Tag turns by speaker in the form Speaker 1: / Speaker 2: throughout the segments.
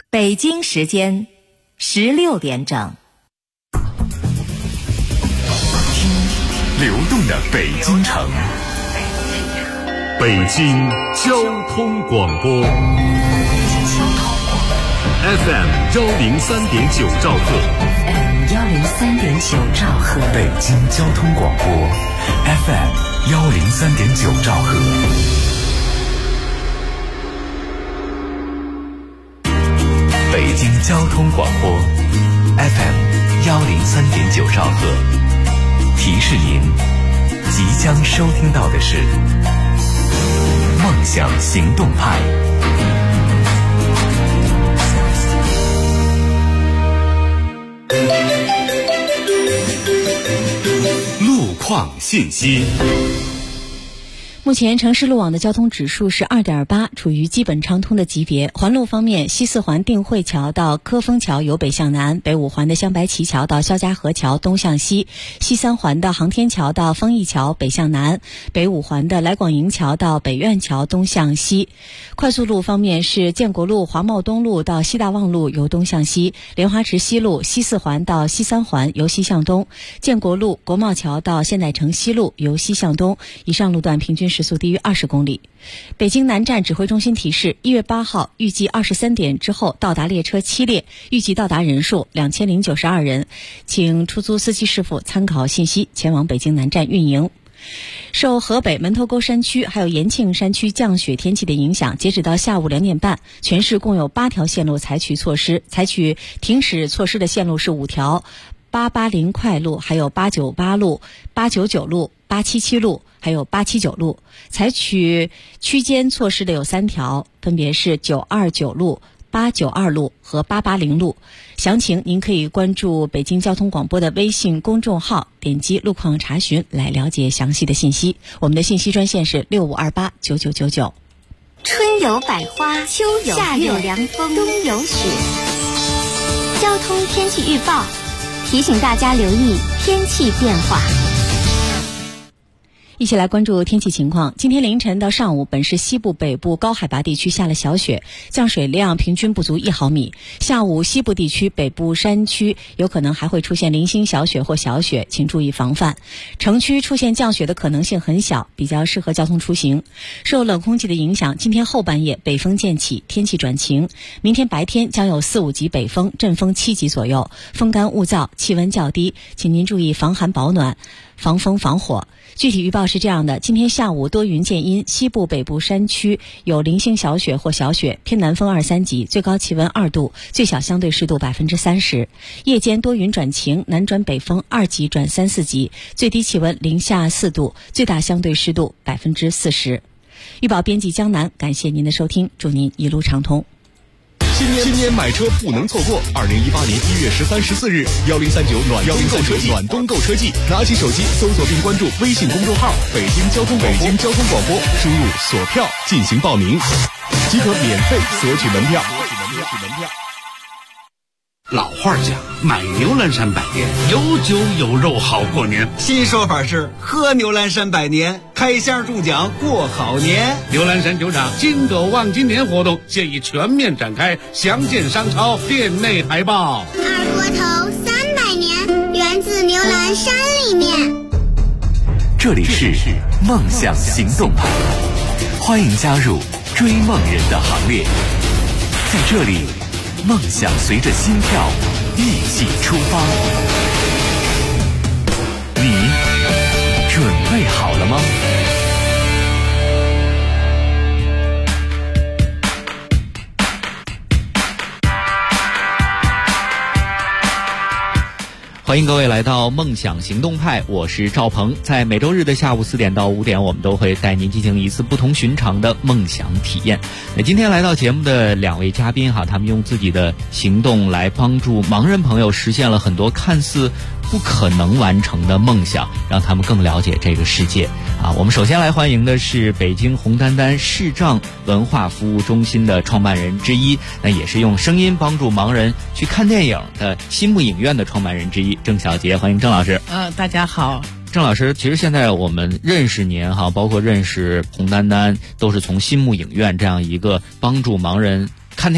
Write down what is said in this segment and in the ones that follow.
Speaker 1: 北京时间16点整。
Speaker 2: 听流动的北京城，北京交通广播 FM 103.9兆赫，
Speaker 3: 103.9兆赫，
Speaker 2: 北京交通广播 FM 103.9兆赫。北京交通广播 FM 103.9兆赫，提示您即将收听到的是梦想行动派。路况信息。
Speaker 3: 目前城市路网的交通指数是 2.8， 处于基本畅通的级别。环路方面，西四环定慧桥到科丰桥由北向南，北五环的香白旗桥到肖家河桥东向西，西三环的航天桥到丰益桥北向南，北五环的来广营桥到北苑桥东向西。快速路方面是建国路华贸东路到西大望路由东向西，莲花池西路西四环到西三环由西向东，建国路国贸桥到现代城西路由西向东。以上路段平均时速低于20公里。北京南站指挥中心提示，1月8号预计23点之后到达列车7列，预计到达人数2092人，请出租司机师傅参考信息前往北京南站运营。受河北门头沟山区还有延庆山区降雪天气的影响，截止到下午2点半，全市共有8条线路采取措施，采取停驶措施的线路是5条，880快路，还有898路、899路、877路，还有879路。采取区间措施的有3条，分别是929路、892路和880路。详情您可以关注北京交通广播的微信公众号，点击路况查询来了解详细的信息。我们的信息专线是65289999。
Speaker 4: 春有百花，秋有夏有凉风，冬有雪。交通天气预报提醒大家留意天气变化。
Speaker 3: 一起来关注天气情况。今天凌晨到上午，本市西部、北部高海拔地区下了小雪，降水量平均不足1毫米。下午西部地区、北部山区有可能还会出现零星小雪或小雪，请注意防范。城区出现降雪的可能性很小，比较适合交通出行。受冷空气的影响，今天后半夜北风渐起，天气转晴。明天白天将有4、5级北风，阵风7级左右，风干物燥，气温较低，请您注意防寒保暖，防风防火。具体预报是这样的：今天下午多云见阴，西部北部山区有零星小雪或小雪，偏南风2、3级，最高气温2度，最小相对湿度30%。夜间多云转晴，南转北风2级转3、4级，最低气温零下4度，最大相对湿度40%。预报编辑江南，感谢您的收听，祝您一路畅通。
Speaker 2: 新年买车不能错过！2018年1月13、14日，1039暖冬购车季，拿起手机搜索并关注微信公众号“北京交通广播”，输入锁票进行报名，即可免费索取门票。
Speaker 5: 老话讲，买牛栏山百年，有酒有肉好过年。
Speaker 6: 新说法是喝牛栏山百年，开箱中奖过好年。
Speaker 5: 牛栏山酒厂金狗望金年活动现已全面展开，详见商超店内海报。
Speaker 7: 二锅头300年，源自牛栏山里面。
Speaker 2: 这里是梦想行动派，欢迎加入追梦人的行列。在这里，梦想随着心跳一起出发。你准备好了吗？
Speaker 8: 欢迎各位来到梦想行动派，我是赵鹏。在每周日的下午4点到5点，我们都会带您进行一次不同寻常的梦想体验。那今天来到节目的2位嘉宾他们用自己的行动来帮助盲人朋友实现了很多看似不可能完成的梦想，让他们更了解这个世界我们首先来欢迎的是北京红丹丹视障文化服务中心的创办人之一，那也是用声音帮助盲人去看电影的新木影院的创办人之一，郑小杰。欢迎郑老师。
Speaker 9: 大家好。
Speaker 8: 郑老师，其实现在我们认识您包括认识红丹丹，都是从新木影院这样一个帮助盲人看电影的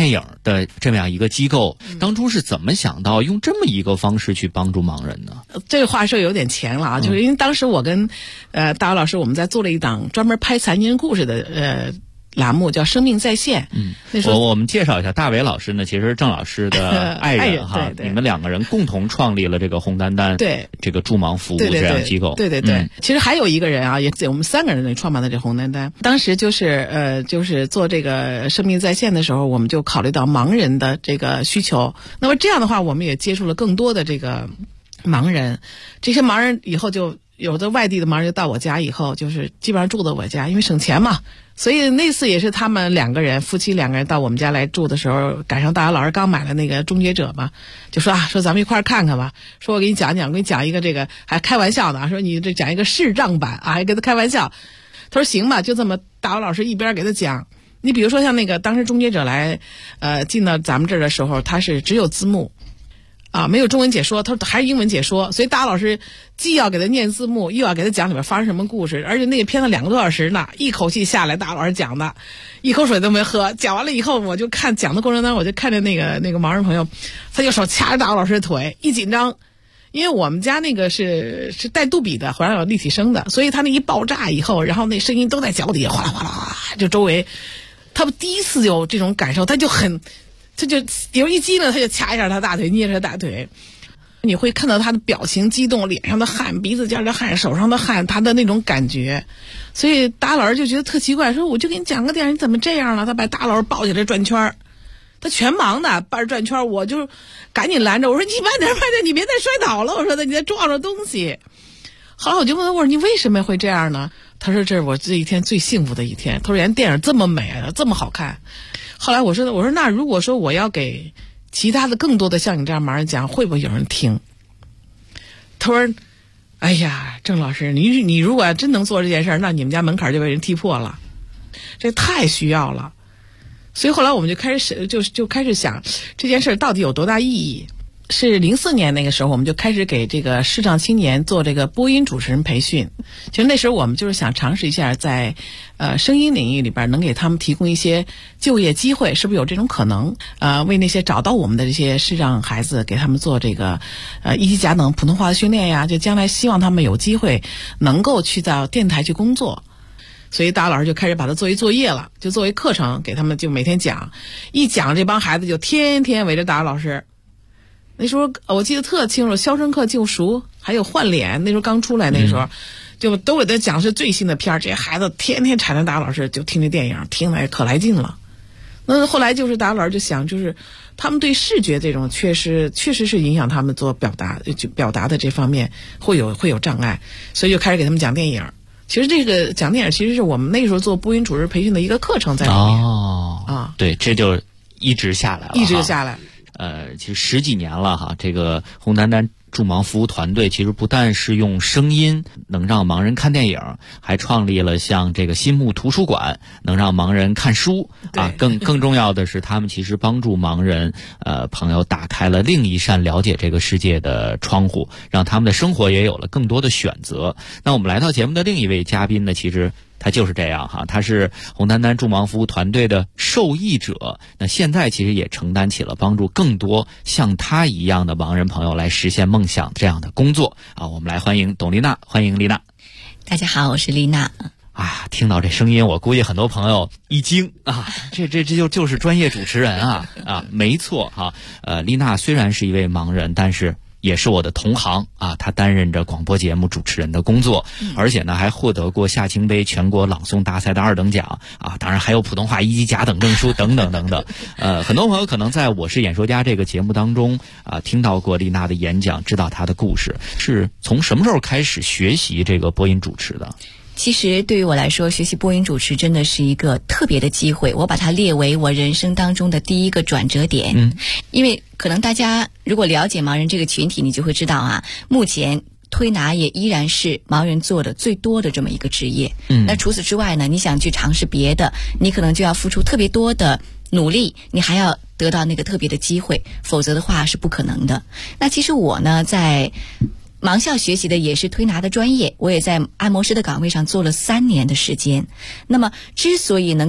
Speaker 8: 的这么样一个机构，当初是怎么想到用这么一个方式去帮助盲人呢？
Speaker 9: 这个话说有点前了啊，就是因为当时我跟大姚老师我们在做了一档专门拍残疾人故事的栏目，叫《生命在线》。那时候
Speaker 8: 我们介绍一下，大伟老师呢，其实是郑老师的爱人哈，
Speaker 9: 对对，
Speaker 8: 你们两个人共同创立了这个红丹丹
Speaker 9: 对
Speaker 8: 这个助盲服务这样机构。
Speaker 9: 对，其实还有一个人啊，也我们3个人创办的这红丹丹。当时就是做这个生命在线的时候，我们就考虑到盲人的这个需求。那么这样的话，我们也接触了更多的这个盲人，这些盲人以后就有的外地的盲人就到我家以后，就是基本上住在我家，因为省钱嘛。所以那次也是他们夫妻2个人到我们家来住的时候，赶上大姚老师刚买了那个终结者嘛，就说说咱们一块儿看看吧，说我给你讲一个这个，还开玩笑的，说你这讲一个视障版啊，还跟他开玩笑。他说行吧，就这么大姚老师一边给他讲。你比如说像那个当时终结者来进到咱们这儿的时候，他是只有字幕啊，没有中文解说，他还是英文解说，所以大姚老师既要给他念字幕，又要给他讲里面发生什么故事，而且那个片子2个多小时呢，一口气下来，大姚老师讲的，一口水都没喝。讲完了以后，我就看讲的过程当中，我就看着那个盲人朋友，他就手掐着大姚老师的腿，一紧张，因为我们家那个是带杜比的，环绕有立体声的，所以他那一爆炸以后，然后那声音都在脚底下哗啦哗啦哗啦，就周围，他们第一次有这种感受，他就有一激灵，他就掐一下他大腿，捏着他大腿，你会看到他的表情激动，脸上的汗，鼻子尖的汗，手上的汗，他的那种感觉。所以大老师就觉得特奇怪，说我就给你讲个电影，你怎么这样了？他把大老师抱起来转圈，他全盲的，抱着转圈，我就赶紧拦着，我说你慢点，你别再摔倒了，我说你再撞着东西。后来我就问他，我说你为什么会这样呢？他说这是我这一天最幸福的一天。他说人电影这么美，这么好看。后来我说那如果说我要给其他的更多的像你这样盲人讲，会不会有人听？他说哎呀，郑老师，你如果真能做这件事，那你们家门槛就被人踢破了，这太需要了。所以后来我们就开始想这件事到底有多大意义。是04年那个时候，我们就开始给这个视障青年做这个播音主持人培训。其实那时候我们就是想尝试一下，在声音领域里边能给他们提供一些就业机会，是不是有这种可能？为那些找到我们的这些视障孩子，给他们做这个1级甲等普通话的训练呀，就将来希望他们有机会能够去到电台去工作。所以大老师就开始把它作为作业了，就作为课程给他们，就每天讲，一讲这帮孩子就天天围着大老师。那时候我记得特清楚，《肖申克救赎》还有《换脸》，那时候刚出来，那时候就都给他讲是最新的片儿，这些孩子天天缠着大老师就听这电影，听得可来劲了。那后来就是大老师就想，就是他们对视觉这种确实是影响他们做表达的这方面会有障碍，所以就开始给他们讲电影。其实这个讲电影其实是我们那时候做播音主持培训的一个课程在里面。
Speaker 8: 对，这就一直下来了，其实10几年了哈，这个红丹丹助盲服务团队其实不但是用声音能让盲人看电影，还创立了像这个新木图书馆，能让盲人看书啊。更重要的是，他们其实帮助盲人朋友打开了另一扇了解这个世界的窗户，让他们的生活也有了更多的选择。那我们来到节目的另一位嘉宾呢，其实他就是这样哈，他是红丹丹助盲服务团队的受益者，那现在其实也承担起了帮助更多像他一样的盲人朋友来实现梦想这样的工作啊。我们来欢迎董丽娜，欢迎丽娜。
Speaker 10: 大家好，我是丽娜。
Speaker 8: 听到这声音，我估计很多朋友一惊啊，这就是专业主持人啊，没错哈。丽娜虽然是一位盲人，但是也是我的同行啊，他担任着广播节目主持人的工作，而且呢还获得过夏青杯全国朗诵大赛的2等奖啊，当然还有普通话1级甲等证书等等等等。很多朋友可能在我是演说家这个节目当中听到过丽娜的演讲，知道她的故事。是从什么时候开始学习这个播音主持的？
Speaker 10: 其实对于我来说，学习播音主持真的是一个特别的机会，我把它列为我人生当中的第一个转折点。因为可能大家如果了解盲人这个群体，你就会知道目前推拿也依然是盲人做的最多的这么一个职业。那除此之外呢，你想去尝试别的，你可能就要付出特别多的努力，你还要得到那个特别的机会，否则的话是不可能的。那其实我呢，在盲校学习的也是推拿的专业，我也在按摩师的岗位上做了3年的时间。那么之所以能够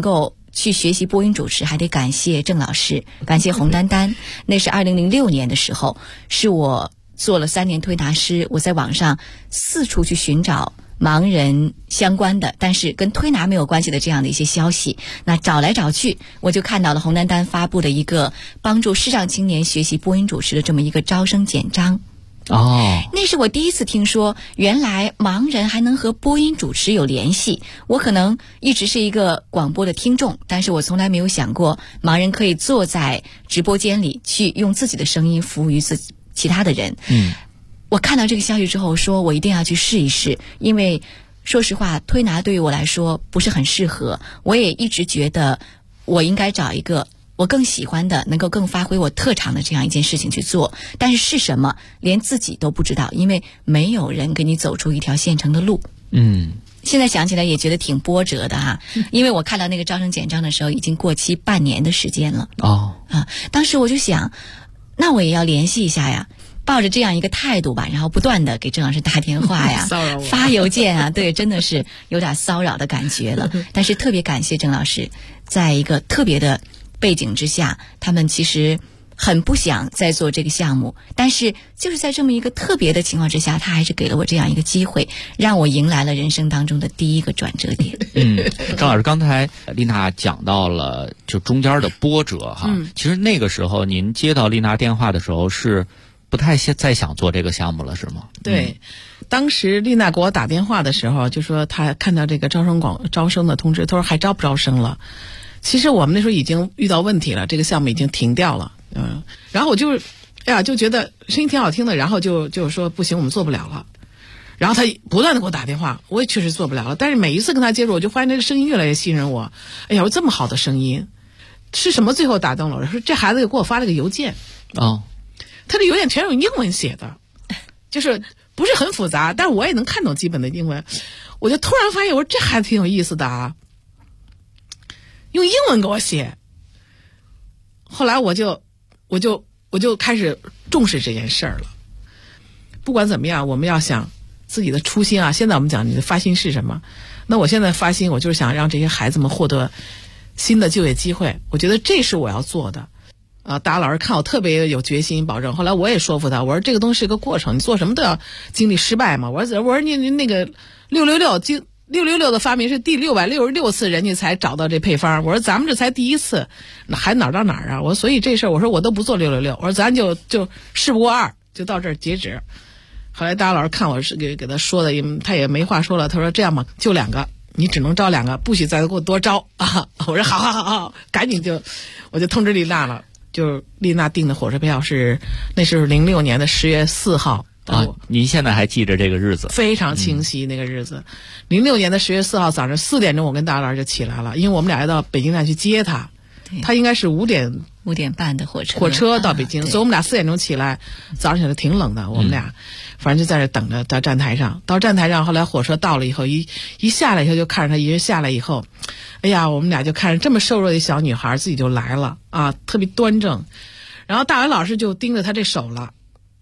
Speaker 10: 去学习播音主持，还得感谢郑老师，感谢洪丹丹。那是2006年的时候，是我做了3年推拿师，我在网上四处去寻找盲人相关的，但是跟推拿没有关系的这样的一些消息。那找来找去，我就看到了洪丹丹发布的一个帮助视障青年学习播音主持的这么一个招生简章。那是我第一次听说，原来盲人还能和播音主持有联系。我可能一直是一个广播的听众，但是我从来没有想过，盲人可以坐在直播间里去用自己的声音服务于其他的人。我看到这个消息之后，说我一定要去试一试，因为说实话，推拿对于我来说不是很适合。我也一直觉得我应该找一个我更喜欢的，能够更发挥我特长的这样一件事情去做，但是什么连自己都不知道，因为没有人给你走出一条现成的路。现在想起来也觉得挺波折的哈，因为我看到那个招生简章的时候已经过期半年的时间了。当时我就想，那我也要联系一下呀，抱着这样一个态度吧，然后不断的给郑老师打电话呀
Speaker 9: 骚扰我，
Speaker 10: 发邮件啊，对，真的是有点骚扰的感觉了。但是特别感谢郑老师，在一个特别的背景之下，他们其实很不想再做这个项目，但是就是在这么一个特别的情况之下，他还是给了我这样一个机会，让我迎来了人生当中的第一个转折点。
Speaker 8: 郑老师，刚才丽娜讲到了就中间的波折哈，其实那个时候您接到丽娜电话的时候是不太再想做这个项目了，是吗？
Speaker 9: 对，当时丽娜给我打电话的时候，就说她看到这个招生的通知，她说还招不招生了。其实我们那时候已经遇到问题了，这个项目已经停掉了。然后我就觉得声音挺好听的，然后就说不行，我们做不了了。然后他不断的给我打电话，我也确实做不了了。但是每一次跟他接触，我就发现这个声音越来越吸引我。哎呀，我这么好的声音，是什么最后打动了我？说这孩子给我发了个邮件。他的邮件全是用英文写的，就是不是很复杂，但是我也能看懂基本的英文。我就突然发现，我说这孩子挺有意思的啊，用英文给我写。后来我就开始重视这件事儿了。不管怎么样，我们要想自己的初心啊。现在我们讲你的发心是什么？那我现在发心，我就是想让这些孩子们获得新的就业机会。我觉得这是我要做的。大家老师看我特别有决心保证，后来我也说服他，我说这个东西是个过程，你做什么都要经历失败嘛。我说你那个666的发明是第666次人家才找到这配方，我说咱们这才第一次，那还哪儿到哪儿啊？我所以这事儿我说我都不做666，我说咱就事不过2，就到这儿截止。后来大家老师看我是给他说的，他也没话说了，他说这样吧，就2个，你只能招2个，不许再给我多招啊！我说好，赶紧我就通知丽娜了。就丽娜订的火车票那是06年的10月4号
Speaker 8: 您现在还记着这个日子？
Speaker 9: 非常清晰，那个日子，06年的10月4号早上4点钟，我跟大老师就起来了，因为我们俩要到北京站去接他，他应该是5点半的火车到北京，所以我们俩4点钟起来，早上起来挺冷的，我们俩反正就在这等着到站台上。到站台上，后来火车到了以后，一下来以后就看着他一人下来以后，哎呀，我们俩就看着这么瘦弱的小女孩自己就来了啊，特别端正。然后大伟老师就盯着他这手了，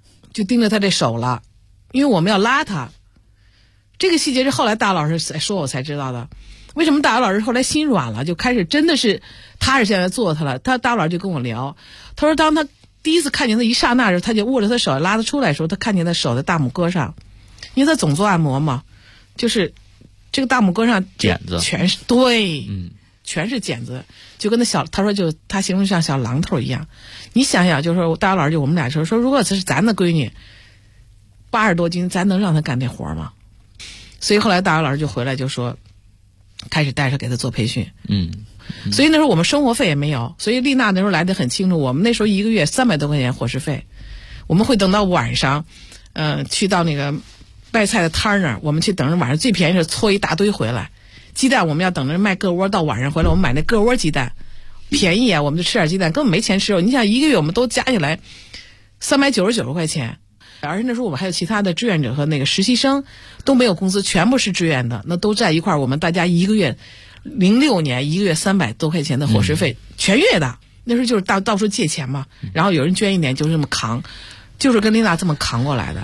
Speaker 9: 因为我们要拉他。这个细节是后来大老师说我才知道的。为什么大伟老师后来心软了，就开始真的是踏实下来做他了？大老师就跟我聊，他说当他第一次看见他一刹那的时候，他就握着他手拉他出来的时候，他看见他手的大拇哥上，因为他总做按摩嘛，就是这个大拇哥上
Speaker 8: 茧子
Speaker 9: 全是对，全是茧子，就跟他说他形容像小榔头一样。你想想，就是说大老师就我们俩说如果这是咱的闺女80多斤，咱能让她干这活吗？所以后来大老师就回来就说开始带着给他做培训。所以那时候我们生活费也没有，所以丽娜那时候来得很清楚，我们那时候1个月300多块钱伙食费，我们会等到晚上去到那个卖菜的摊那儿，我们去等着晚上最便宜是搓一大堆回来。鸡蛋我们要等着卖个窝，到晚上回来我们买那个窝鸡蛋便宜啊，我们就吃点鸡蛋，根本没钱吃肉。你想1个月我们都加起来399块钱，而且那时候我们还有其他的志愿者和那个实习生都没有工资，全部是志愿的，那都在一块儿，我们大家1个月06年1个月300多块钱的伙食费，全月的。那时候就是到处借钱嘛，然后有人捐一点就这么扛，就是跟丽娜这么扛过来的。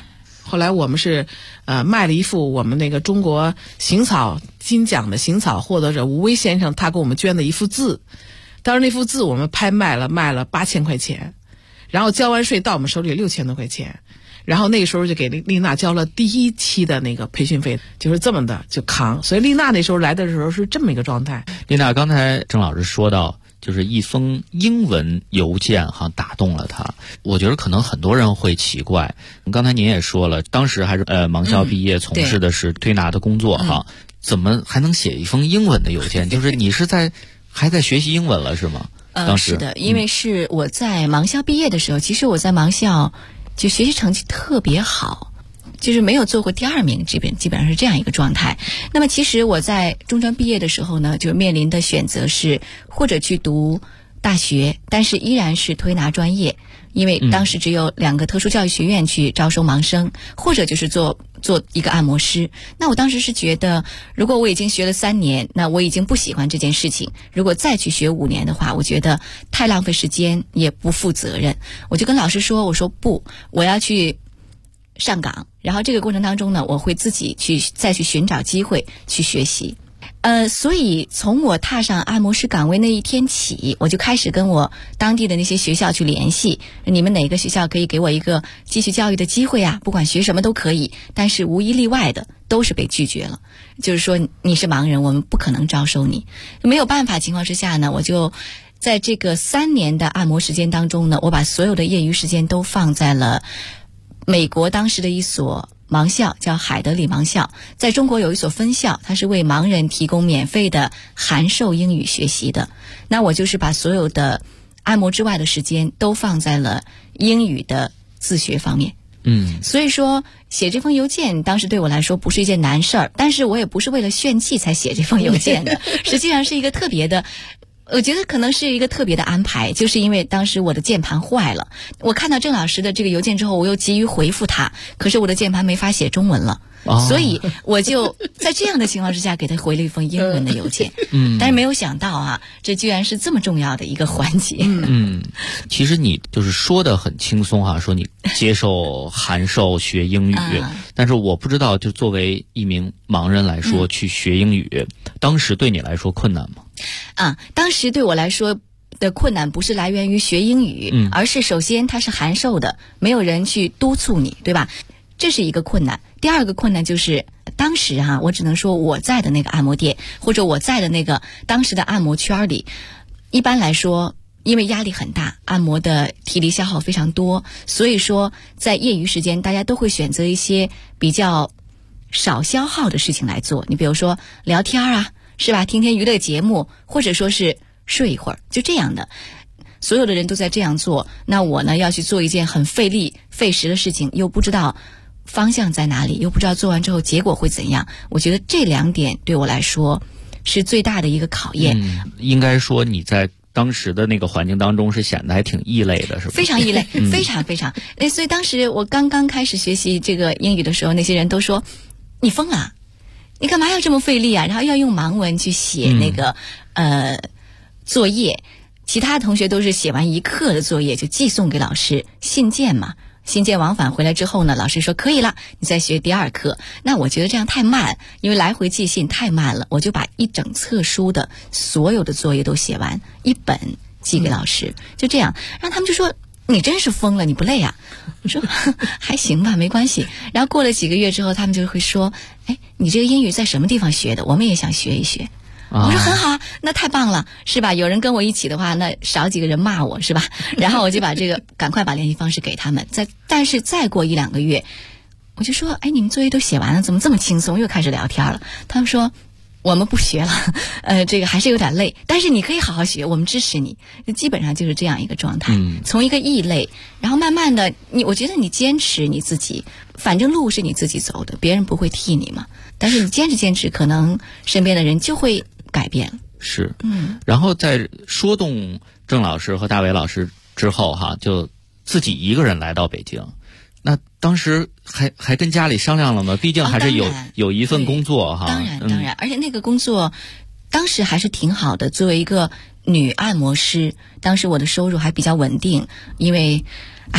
Speaker 9: 后来我们是卖了一幅我们那个中国行草金奖的行草获得者吴威先生他给我们捐的一幅字，当时那幅字我们拍卖了8000块钱，然后交完税到我们手里6000多块钱，然后那个时候就给丽娜交了第1期的那个培训费，就是这么的就扛。所以丽娜那时候来的时候是这么一个状态。
Speaker 8: 丽娜刚才郑老师说到，就是一封英文邮件打动了她。我觉得可能很多人会奇怪，刚才您也说了，当时还是盲校毕业，从事的是推拿的工作怎么还能写一封英文的邮件？就是你是还在学习英文了是吗？当时
Speaker 10: 是的，因为是我在盲校毕业的时候，其实我在盲校就学习成绩特别好，就是没有做过第2名，基本上是这样一个状态。那么其实我在中专毕业的时候呢，就面临的选择是或者去读大学，但是依然是推拿专业，因为当时只有2个特殊教育学院去招收盲生，或者就是做一个按摩师。那我当时是觉得，如果我已经学了3年，那我已经不喜欢这件事情，如果再去学5年的话，我觉得太浪费时间，也不负责任。我就跟老师说，我说不，我要去上岗，然后这个过程当中呢，我会自己再去寻找机会去学习。所以从我踏上按摩师岗位那一天起，我就开始跟我当地的那些学校去联系，你们哪个学校可以给我一个继续教育的机会啊？不管学什么都可以，但是无一例外的都是被拒绝了。就是说你是盲人，我们不可能招收你。没有办法情况之下呢，我就在这个3年的按摩时间当中呢，我把所有的业余时间都放在了美国当时的一所盲校，叫海德里盲校，在中国有一所分校，它是为盲人提供免费的函授英语学习的。那我就是把所有的按摩之外的时间都放在了英语的自学方面。所以说写这封邮件当时对我来说不是一件难事儿，但是我也不是为了炫技才写这封邮件的，实际上是一个特别的，我觉得可能是一个特别的安排，就是因为当时我的键盘坏了，我看到郑老师的这个邮件之后，我又急于回复他，可是我的键盘没法写中文了，所以我就在这样的情况之下给他回了一封英文的邮件。但是没有想到这居然是这么重要的一个环节。
Speaker 8: 其实你就是说的很轻松说你接受函授学英语，但是我不知道，就作为一名盲人来说，去学英语，当时对你来说困难吗？
Speaker 10: 当时对我来说的困难不是来源于学英语，而是首先它是函授的，没有人去督促你，对吧？这是一个困难。第2个困难就是当时我只能说我在的那个按摩店，或者我在的那个当时的按摩圈里，一般来说因为压力很大，按摩的体力消耗非常多，所以说在业余时间大家都会选择一些比较少消耗的事情来做。你比如说聊天是吧，听听娱乐节目，或者说是睡一会儿，就这样的。所有的人都在这样做，那我呢要去做一件很费力费时的事情，又不知道方向在哪里，又不知道做完之后结果会怎样。我觉得这2点对我来说是最大的一个考验。
Speaker 8: 应该说你在当时的那个环境当中是显得还挺异类的，是吧？
Speaker 10: 非常异类，非常非常。所以当时我刚刚开始学习这个英语的时候，那些人都说你疯了，你干嘛要这么费力啊？然后要用盲文去写那个作业，其他同学都是写完1课的作业就寄送给老师，信件嘛，信件往返回来之后呢，老师说可以了，你再学第2课。那我觉得这样太慢，因为来回寄信太慢了，我就把1整册书的所有的作业都写完，1本寄给老师，就这样。然后他们就说你真是疯了，你不累啊？我说还行吧，没关系。然后过了几个月之后，他们就会说，你这个英语在什么地方学的？我们也想学一学。我说很好啊，那太棒了，是吧？有人跟我一起的话，那少几个人骂我，是吧？然后我就把这个赶快把联系方式给他们。但是再过1-2个月，我就说，你们作业都写完了，怎么这么轻松？又开始聊天了。他们说我们不学了，这个还是有点累，但是你可以好好学，我们支持你。基本上就是这样一个状态，从一个异类，然后慢慢的，我觉得你坚持你自己，反正路是你自己走的，别人不会替你嘛。但是你坚持，可能身边的人就会改变了。
Speaker 8: 是，然后在说动郑老师和大伟老师之后就自己一个人来到北京。那当时还跟家里商量了吗？毕竟还是有一份工作
Speaker 10: 当然，而且那个工作当时还是挺好的。作为一个女按摩师，当时我的收入还比较稳定，因为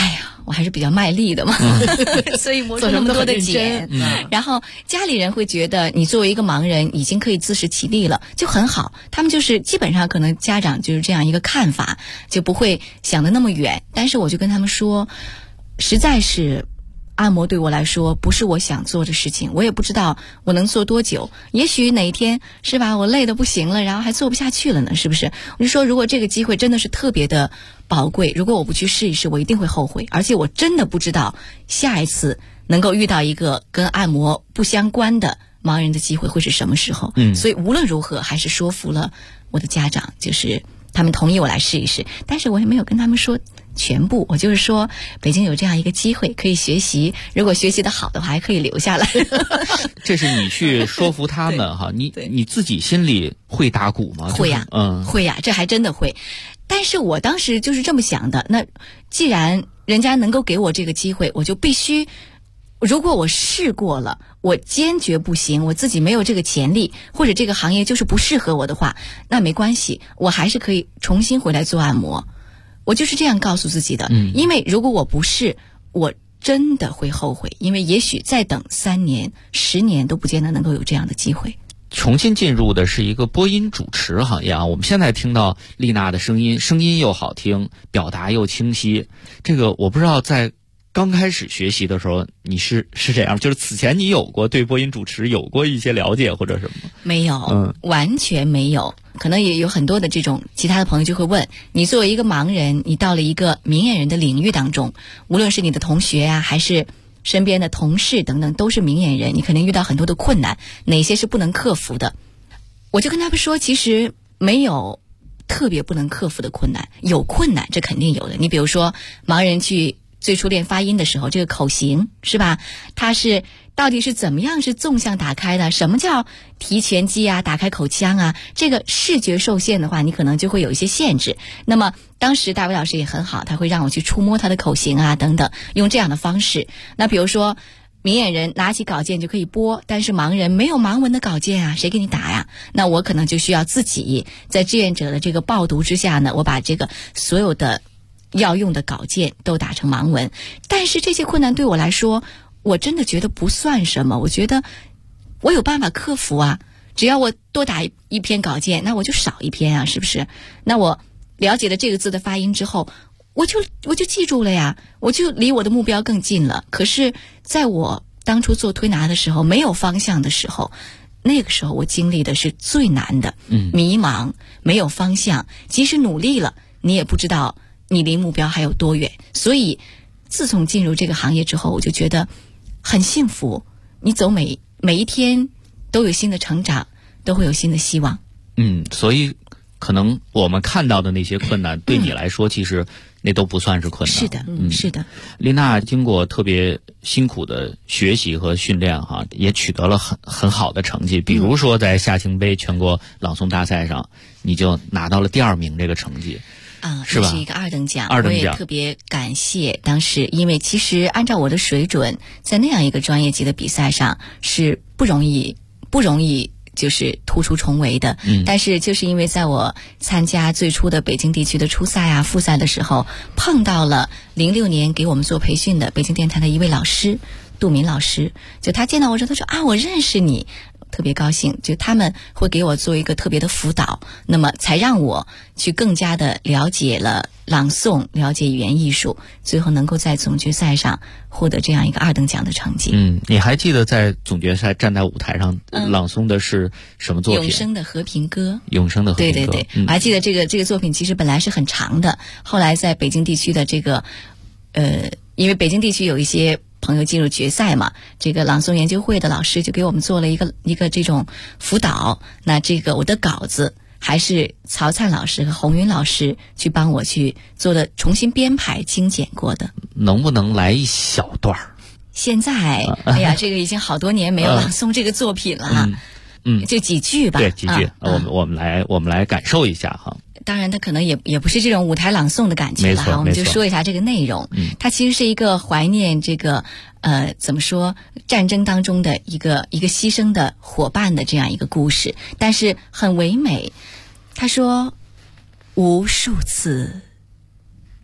Speaker 10: 我还是比较卖力的嘛，所以磨出那么多的茧。然后家里人会觉得你作为一个盲人已经可以自食其力了，就很好。他们就是基本上可能家长就是这样一个看法，就不会想得那么远。但是我就跟他们说，实在是按摩对我来说不是我想做的事情，我也不知道我能做多久，也许哪一天是吧，我累得不行了，然后还做不下去了呢，是不是？我就说如果这个机会真的是特别的宝贵，如果我不去试一试，我一定会后悔，而且我真的不知道下一次能够遇到一个跟按摩不相关的盲人的机会会是什么时候。所以无论如何还是说服了我的家长，就是他们同意我来试一试，但是我也没有跟他们说全部，我就是说北京有这样一个机会可以学习，如果学习的好的话还可以留下来。
Speaker 8: 这是你去说服他们哈，你自己心里会打鼓吗？
Speaker 10: 会呀，会呀，这还真的会。但是我当时就是这么想的，那既然人家能够给我这个机会，我就必须，如果我试过了，我坚决不行，我自己没有这个潜力，或者这个行业就是不适合我的话，那没关系，我还是可以重新回来做按摩。我就是这样告诉自己的，因为如果我不是，我真的会后悔，因为也许再等3年、10年都不见得能够有这样的机会。
Speaker 8: 重新进入的是一个播音主持行业啊，我们现在听到丽娜的声音又好听，表达又清晰，这个我不知道在刚开始学习的时候你是这样，就是此前你有过对播音主持有过一些了解或者什么？
Speaker 10: 没有，完全没有。可能也有很多的这种其他的朋友就会问，你作为一个盲人，你到了一个明眼人的领域当中，无论是你的同学啊，还是身边的同事等等，都是明眼人，你可能遇到很多的困难，哪些是不能克服的？我就跟他们说，其实没有特别不能克服的困难，有困难这肯定有的。你比如说盲人去最初练发音的时候，这个口型是吧，它是到底是怎么样是纵向打开的，什么叫提拳肌啊，打开口腔啊，这个视觉受限的话，你可能就会有一些限制。那么当时大伟老师也很好，他会让我去触摸他的口型啊等等，用这样的方式。那比如说明眼人拿起稿件就可以播，但是盲人没有盲文的稿件啊，谁给你打呀？那我可能就需要自己在志愿者的这个报读之下呢，我把这个所有的要用的稿件都打成盲文。但是这些困难对我来说，我真的觉得不算什么，我觉得我有办法克服啊，只要我多打一篇稿件，那我就少一篇啊，是不是？那我了解了这个字的发音之后，我就记住了呀，我就离我的目标更近了。可是在我当初做推拿的时候，没有方向的时候，那个时候我经历的是最难的，迷茫，没有方向，即使努力了，你也不知道你离目标还有多远。所以自从进入这个行业之后，我就觉得很幸福，你走每一天都有新的成长，都会有新的希望。
Speaker 8: 所以可能我们看到的那些困难对你来说其实那都不算是困难。
Speaker 10: 是的，是的。
Speaker 8: 丽娜经过特别辛苦的学习和训练哈，也取得了很好的成绩。比如说在夏青杯全国朗诵大赛上，你就拿到了第2名这个成绩。
Speaker 10: 这是一个2等奖，我也特别感谢当时，因为其实按照我的水准，在那样一个专业级的比赛上是不容易就是突出重围的。但是就是因为在我参加最初的北京地区的初赛啊、复赛的时候，碰到了06年给我们做培训的北京电台的一位老师，杜明老师，就他见到我之后，他说啊，我认识你。特别高兴，就他们会给我做一个特别的辅导，那么才让我去更加的了解了朗诵，了解语言艺术，最后能够在总决赛上获得这样一个2等奖的成绩。
Speaker 8: 你还记得在总决赛站在舞台上朗诵的是什么作品？
Speaker 10: 永生的和平歌。
Speaker 8: 永生的和平歌。
Speaker 10: 对，我还记得这个作品其实本来是很长的，后来在北京地区的这个因为北京地区有一些朋友进入决赛嘛，这个朗诵研究会的老师就给我们做了一个这种辅导。那这个我的稿子还是曹灿老师和洪云老师去帮我去做的重新编排精简过的。
Speaker 8: 能不能来一小段？
Speaker 10: 现在哎呀，这个已经好多年没有朗诵这个作品了哈。就几句吧。
Speaker 8: 对，几句。我们来感受一下哈。
Speaker 10: 当然它可能也不是这种舞台朗诵的感觉了哈，我们就说一下这个内容。它其实是一个怀念这个怎么说，战争当中的一个牺牲的伙伴的这样一个故事，但是很唯美。他说无数次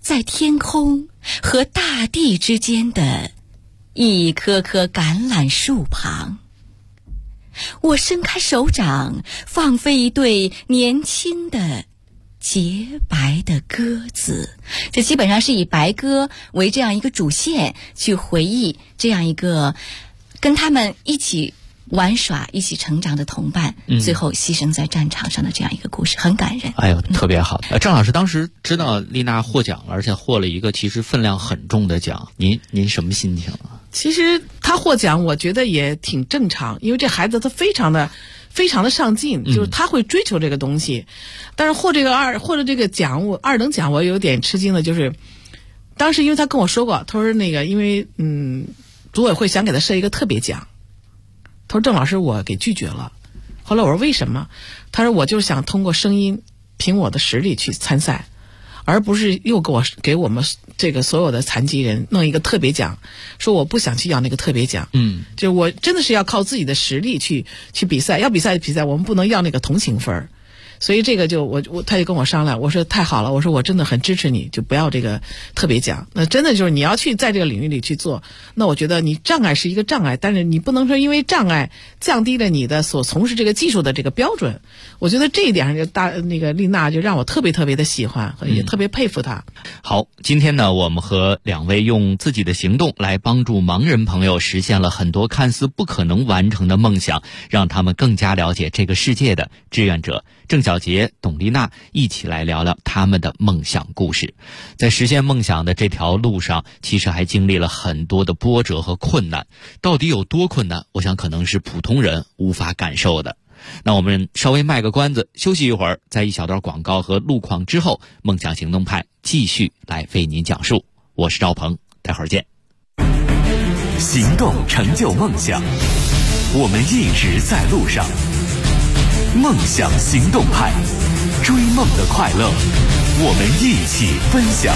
Speaker 10: 在天空和大地之间的一棵棵橄榄树旁，我伸开手掌，放飞一对年轻的洁白的鸽子。这基本上是以白鸽为这样一个主线，去回忆这样一个跟他们一起玩耍、一起成长的同伴，最后牺牲在战场上的这样一个故事，很感人。
Speaker 8: 哎呦，特别好。郑老师当时知道丽娜获奖了，而且获了一个其实分量很重的奖，您什么心情啊？
Speaker 9: 其实她获奖，我觉得也挺正常，因为这孩子他非常的上进，就是他会追求这个东西。但是获得这个奖，二等奖，我有点吃惊的，就是当时因为他跟我说过，他说那个因为组委会想给他设一个特别奖，他说郑老师我给拒绝了。后来我说为什么？他说我就是想通过声音凭我的实力去参赛，而不是又给我们这个所有的残疾人弄一个特别奖，说我不想去要那个特别奖。就我真的是要靠自己的实力去比赛，要比赛我们不能要那个同情分。所以这个他就跟我商量，我说太好了，我说我真的很支持你，就不要这个特别奖。那真的就是你要去在这个领域里去做，那我觉得你障碍是一个障碍，但是你不能说因为障碍降低了你的所从事这个技术的这个标准。我觉得这一点上就那个丽娜就让我特别特别的喜欢，也特别佩服她。
Speaker 8: 好，今天呢，我们和两位用自己的行动来帮助盲人朋友实现了很多看似不可能完成的梦想，让他们更加了解这个世界的志愿者郑小杰、董丽娜一起来聊聊他们的梦想故事。在实现梦想的这条路上，其实还经历了很多的波折和困难。到底有多困难？我想可能是普通人无法感受的。那我们稍微卖个关子，休息一会儿，在一小段广告和路况之后，梦想行动派继续来为您讲述。我是赵鹏，待会儿见。
Speaker 2: 行动成就梦想，我们一直在路上。梦想行动派，追梦的快乐，我们一起分享。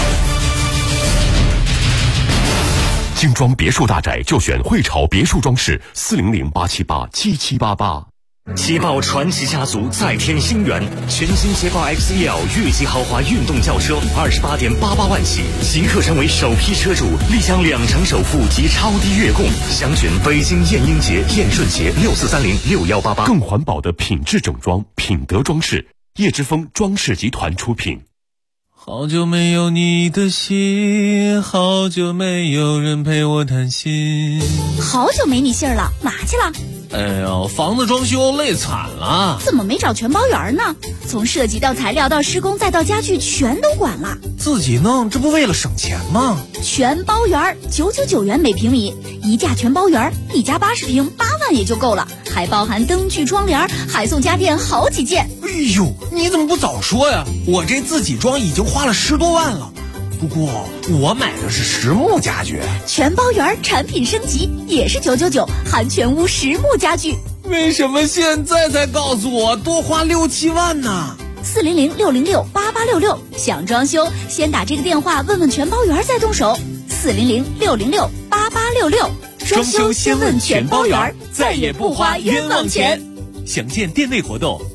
Speaker 2: 精装别墅大宅就选汇潮别墅装饰，400-878-7788。
Speaker 11: 捷豹传奇家族再添新元，全新捷豹 XEL 越级豪华运动轿车28.88万起，即刻成为首批车主，立享2成首付及超低月供。详询北京燕英杰、燕顺杰64306188。
Speaker 2: 更环保的品质整装，品德装饰，叶之峰装饰集团出品。
Speaker 12: 好久没有你的信，好久没有人陪我谈心。
Speaker 13: 好久没你信儿了，哪去了？
Speaker 12: 哎呦，房子装修累惨了。
Speaker 13: 怎么没找全包员呢？从设计到材料到施工再到家具全都管了。
Speaker 12: 自己弄，这不为了省钱吗？
Speaker 13: 全包员999元每平米，一价全包员，一家80平8万也就够了，还包含灯具窗帘，还送家电好几件。
Speaker 12: 哎呦，你怎么不早说呀？我这自己装已经花了10多万了。不过我买的是实木家具，
Speaker 13: 全包圆产品升级也是999，含全屋实木家具。
Speaker 12: 为什么现在才告诉我多花6、7万呢
Speaker 13: ？400-606-8866，想装修先打这个电话问问全包圆再动手。400-606-8866，
Speaker 12: 装修先问全包圆，再也不花冤枉钱。详见店内活动。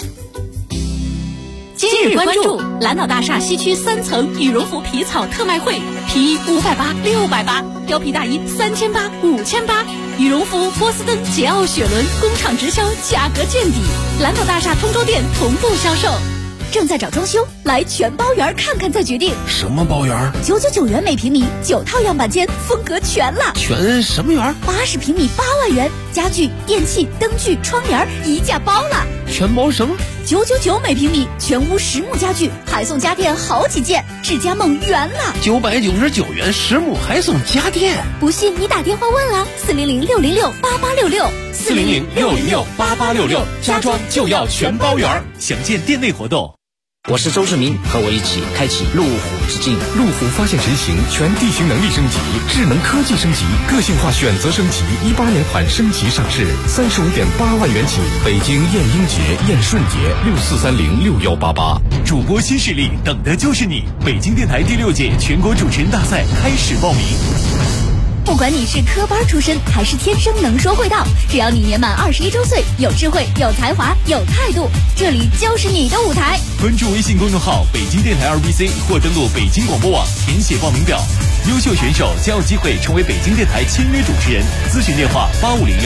Speaker 13: 今日关注蓝岛大厦西区3层羽绒服皮草特卖会，皮衣580、680，貂皮大衣3800、5800，羽绒服、波司登、捷奥、雪伦工厂直销，价格见底。蓝岛大厦通州店同步销售。正在找装修，来全包园看看再决定。
Speaker 12: 什么包园
Speaker 13: ？999元每平米，9套样板间，风格全了。
Speaker 12: 全什么园
Speaker 13: ？80平米8万元，家具、电器、灯具、窗帘一价包了。
Speaker 12: 全包什么
Speaker 13: ？999每平米，全屋实木家具，还送家电好几件，智家梦圆了。
Speaker 12: 999元实木还送家电，
Speaker 13: 不信你打电话问啊，400-606-8866。
Speaker 12: 400-606-8866，家装就要全包圆。详见店内活动。
Speaker 14: 我是周世明，和我一起开启路虎之境。
Speaker 2: 路虎发现神行，全地形能力升级，智能科技升级，个性化选择升级，18年款升级上市，35.8万元起。北京燕英杰、燕顺杰64306188。
Speaker 11: 主播新势力，等的就是你！北京电台第6届全国主持人大赛开始报名。
Speaker 2: 不
Speaker 13: 不管你是科班出身还是天生能说会道，只要你年满21周岁，有智慧、有才华、有态度，这里就是你的舞台。
Speaker 2: 关注微信公众号北京电台 RBC 或登录北京广播网填写报名表，优秀选手将有机会成为北京电台签约主持人。咨询电话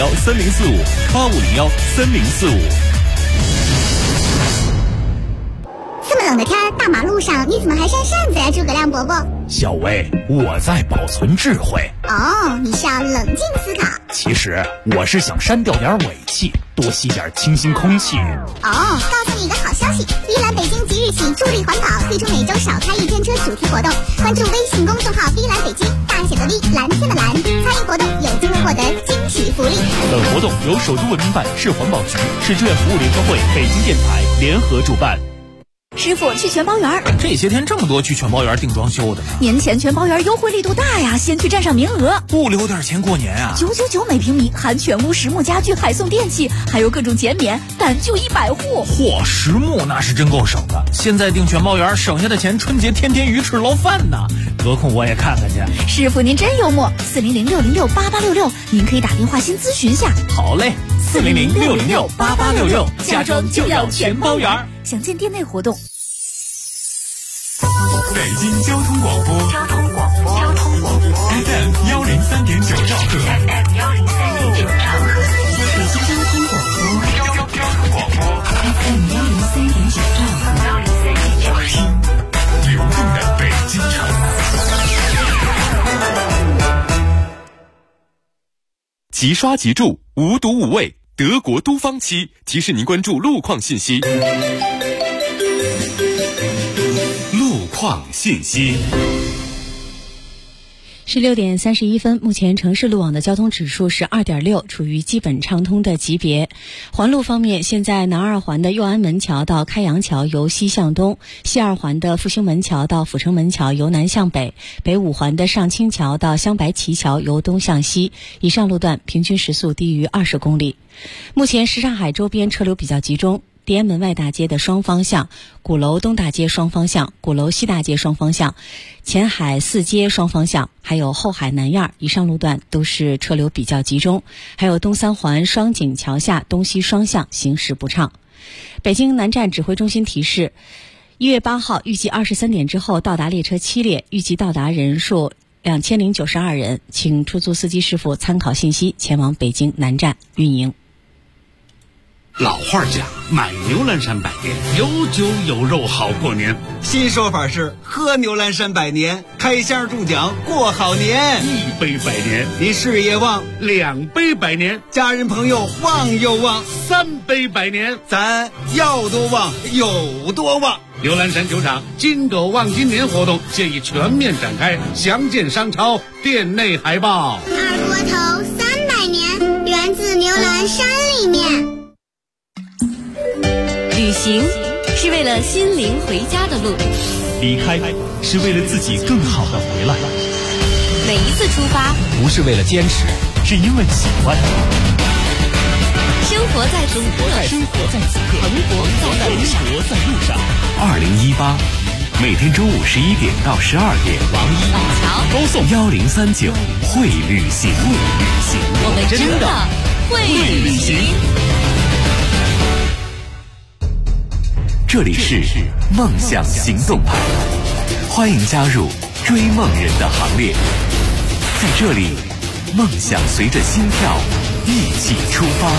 Speaker 2: 8501304585013045。
Speaker 7: 这么冷的天，大马路上你怎么还扇扇子呀，诸葛亮伯伯？
Speaker 12: 小薇，我在保存智慧。
Speaker 7: 哦，你是要冷静思考。
Speaker 12: 其实我是想删掉点尾气，多吸点清新空气。
Speaker 7: 哦，告诉你一个好消息，依兰北京即日起助力环保，推出每周少开一天车主题活动。关注微信公众号“依兰北京”，大写的 V， 蓝天的蓝，参与活动有机会获得惊喜福利。
Speaker 2: 本活动由首都文明办、市环保局、市志愿服务联合会、北京电台联合主办。
Speaker 13: 师傅，去全包园。
Speaker 12: 这些天这么多去全包园订装修的呢。
Speaker 13: 年前全包园优惠力度大呀，先去占上名额。
Speaker 12: 不留点钱过年啊
Speaker 13: ？999每平米，含全屋实木家具，还送电器，还有各种减免，但就100户。
Speaker 12: 嚯，实木那是真够省的。现在订全包园省下的钱，春节天天鱼翅捞饭呢。得空我也看看去。
Speaker 13: 师傅您真幽默，4006068866，您可以打电话先咨询下。
Speaker 12: 好嘞，4006068866，家装就要全包园。
Speaker 13: 详见店内活动。
Speaker 2: 北京交通广播FM 103.9兆赫，
Speaker 13: 北京交通广播 FM 103.9兆赫，
Speaker 2: 听流动的北京城。即刷即住，无毒无味，德国都方漆提示您关注路况信息。路况信息。
Speaker 3: 16点31分，目前城市路网的交通指数是2.6，处于基本畅通的级别。环路方面，现在南二环的右安门桥到开阳桥由西向东，西二环的复兴门桥到阜成门桥由南向北，北五环的上清桥到镶白旗桥由东向西，以上路段平均时速低于20公里。目前什刹海周边车流比较集中，地安门外大街的双方向、鼓楼东大街双方向、鼓楼西大街双方向、前海四街双方向，还有后海南院以上路段都是车流比较集中，还有东三环双井桥下东西双向行驶不畅。北京南站指挥中心提示，1月8号预计23点之后到达列车7列，预计到达人数2092人，请出租司机师傅参考信息前往北京南站运营。
Speaker 5: 老话讲，买牛栏山百年，有酒有肉好过年。
Speaker 6: 新说法是喝牛栏山百年，开箱中奖过好年。
Speaker 5: 1杯百年，
Speaker 6: 你事业旺
Speaker 5: ；2杯百年，
Speaker 6: 家人朋友旺又旺
Speaker 5: ；3杯百年，
Speaker 6: 咱要多旺有多旺。
Speaker 5: 牛栏山酒厂金狗旺今年活动现已全面展开，详见商超店内海报。
Speaker 7: 二锅头300年，源自牛栏山里面。
Speaker 13: 旅行是为了心灵回家的路，
Speaker 2: 离开是为了自己更好的回来。
Speaker 13: 每一次出发
Speaker 12: 不是为了坚持，是因为喜欢。
Speaker 13: 生活在此刻，
Speaker 2: 生活在此刻，
Speaker 13: 蓬勃在路上。
Speaker 11: 2018，每天中午11点到12点，
Speaker 13: 网易宝桥
Speaker 11: 高送1039会旅行，
Speaker 13: 我们真的会旅行。
Speaker 11: 这里是梦想行动派，欢迎加入追梦人的行列。在这里，梦想随着心跳一起出发。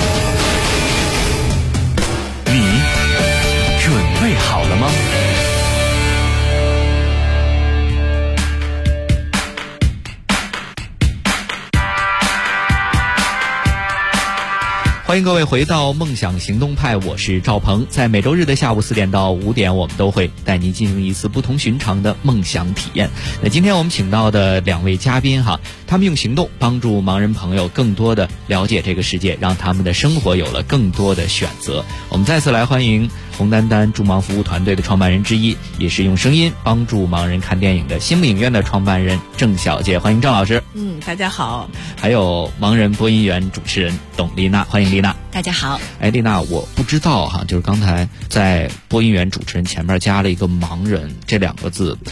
Speaker 11: 你准备好了吗？
Speaker 8: 欢迎各位回到梦想行动派，我是赵鹏。在每周日的下午4点到5点，我们都会带您进行一次不同寻常的梦想体验。那今天我们请到的2位嘉宾哈，他们用行动帮助盲人朋友更多的了解这个世界，让他们的生活有了更多的选择。我们再次来欢迎红丹丹助盲服务团队的创办人之一，也是用声音帮助盲人看电影的星影院的创办人郑小姐，欢迎郑老师。
Speaker 9: 大家好。
Speaker 8: 还有盲人播音员主持人董丽娜，欢迎丽娜。
Speaker 10: 大家好。
Speaker 8: 丽娜，我不知道哈，就是刚才在播音员主持人前面加了一个盲人这2个字，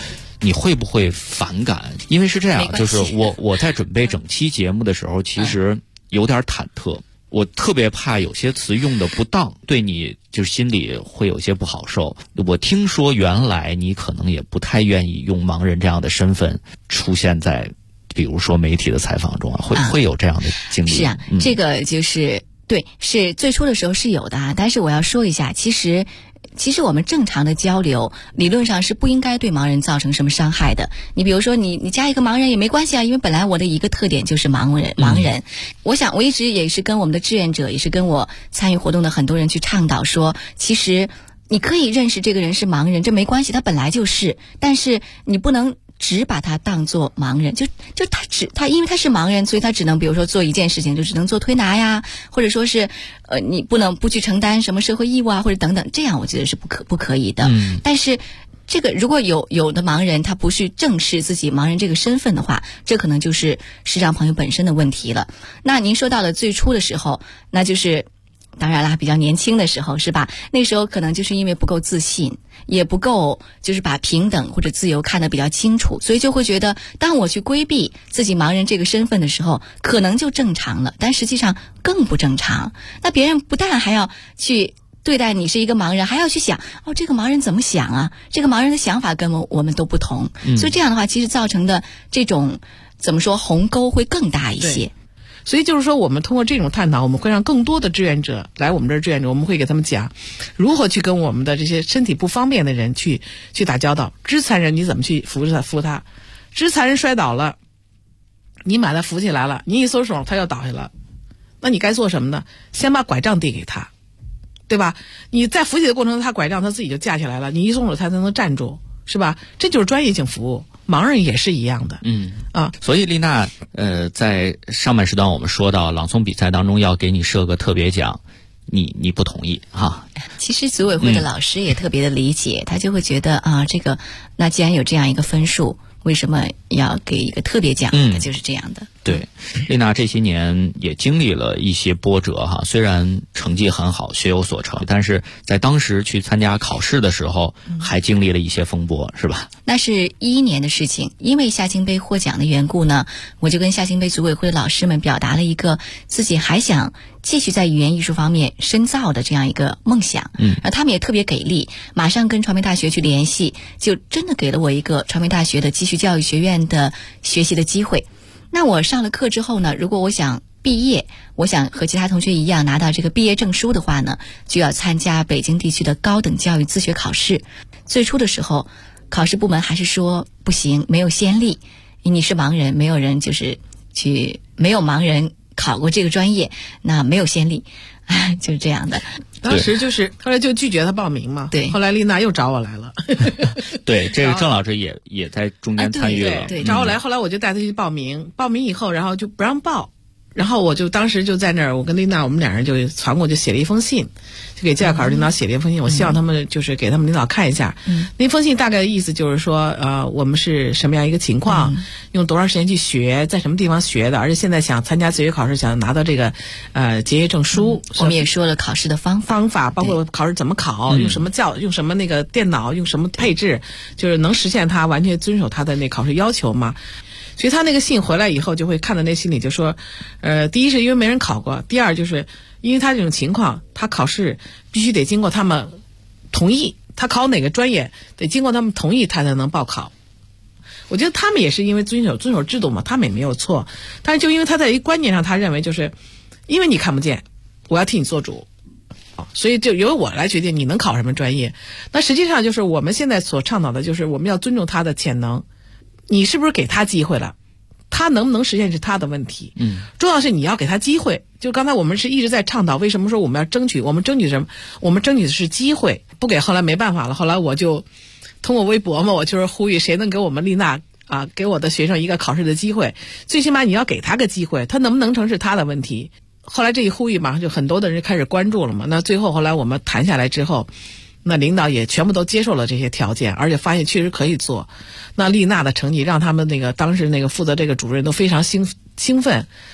Speaker 8: 你会不会反感？因为是这样，就是我在准备整期节目的时候，其实有点忐忑。我特别怕有些词用的不当，对你就是心里会有些不好受。我听说原来你可能也不太愿意用盲人这样的身份出现在比如说媒体的采访中啊，会有这样的经历。
Speaker 10: 是啊，这个就是对，是最初的时候是有的啊。但是我要说一下，其实我们正常的交流理论上是不应该对盲人造成什么伤害的。你比如说你加一个盲人也没关系啊，因为本来我的一个特点就是盲人。我想我一直也是跟我们的志愿者，也是跟我参与活动的很多人去倡导说，其实你可以认识这个人是盲人，这没关系，他本来就是，但是你不能只把他当作盲人，就他因为他是盲人，所以他只能比如说做一件事情，就只能做推拿呀，或者说是你不去承担什么社会义务啊，或者等等，这样我觉得是不可以的。但是这个如果有的盲人他不去正视自己盲人这个身份的话，这可能就是视障朋友本身的问题了。那您说到了最初的时候，那就是当然啦，比较年轻的时候是吧？那时候可能就是因为不够自信，也不够就是把平等或者自由看得比较清楚，所以就会觉得当我去规避自己盲人这个身份的时候，可能就正常了，但实际上更不正常。那别人不但还要去对待你是一个盲人，还要去想这个盲人怎么想啊？这个盲人的想法跟我们都不同，所以这样的话，其实造成的这种怎么说鸿沟会更大一些。
Speaker 9: 所以就是说，我们通过这种探讨，我们会让更多的志愿者来我们这儿志愿者，我们会给他们讲如何去跟我们的这些身体不方便的人去打交道。肢残人你怎么去扶他？肢残人摔倒了，你把他扶起来了，你一松手他要倒下了，那你该做什么呢？先把拐杖递给他，对吧？你在扶起的过程中，他拐杖他自己就架起来了，你一松手他才能站住，是吧？这就是专业性服务。盲人也是一样的。
Speaker 8: 所以丽娜在上半时段我们说到朗诵比赛当中要给你设个特别奖，你不同意哈？
Speaker 10: 其实组委会的老师也特别的理解，他就会觉得这个那既然有这样一个分数，为什么要给一个特别奖？就是这样的。
Speaker 8: 对，丽娜这些年也经历了一些波折哈，虽然成绩很好，学有所成，但是在当时去参加考试的时候，还经历了一些风波，是吧？
Speaker 10: 那是2011年的事情，因为夏青杯获奖的缘故呢，我就跟夏青杯组委会的老师们表达了一个自己还想继续在语言艺术方面深造的这样一个梦想。他们也特别给力，马上跟传媒大学去联系，就真的给了我一个传媒大学的继续教育学院的学习的机会。那我上了课之后呢，如果我想毕业，我想和其他同学一样拿到这个毕业证书的话呢，就要参加北京地区的高等教育自学考试。最初的时候，考试部门还是说不行，没有先例，你是盲人，没有人没有盲人考过这个专业，那没有先例，就是这样的。
Speaker 9: 当时就是后来就拒绝他报名嘛。
Speaker 10: 对，
Speaker 9: 后来丽娜又找我来了。
Speaker 8: 对，这个郑老师也在中间参与了。
Speaker 9: 对，找我来，后来我就带他去报名，报名以后，然后就不让报。然后我就当时就在那儿，我跟丽娜我们两人就传过，就写了一封信，就给监考试领导写了一封信，我希望他们就是给他们领导看一下。那封信大概的意思就是说，我们是什么样一个情况，用多长时间去学，在什么地方学的，而且现在想参加自学考试，想拿到这个结业证书。
Speaker 10: 我们也说了考试的方法，
Speaker 9: 包括考试怎么考，用什么那个电脑，用什么配置，就是能实现他完全遵守他的那考试要求吗？所以他那个信回来以后，就会看到那信里就说，第一是因为没人考过，第二就是因为他这种情况，他考试必须得经过他们同意，他考哪个专业得经过他们同意，他才能报考。我觉得他们也是因为遵守制度嘛，他们也没有错，但是就因为他在一观念上，他认为就是因为你看不见，我要替你做主，所以就由我来决定你能考什么专业。那实际上就是我们现在所倡导的就是我们要尊重他的潜能。你是不是给他机会了？他能不能实现是他的问题。重要是你要给他机会。就刚才我们是一直在倡导，为什么说我们要争取？我们争取什么？我们争取的是机会，不给后来没办法了。后来我就通过微博嘛，我就是呼吁谁能给我们丽娜给我的学生一个考试的机会，最起码你要给他个机会，他能不能成是他的问题。后来这一呼吁嘛，就很多的人开始关注了嘛。那最后后来我们谈下来之后，那领导也全部都接受了这些条件，而且发现确实可以做。那丽娜的成绩让他们当时负责这个主任都非常兴奋，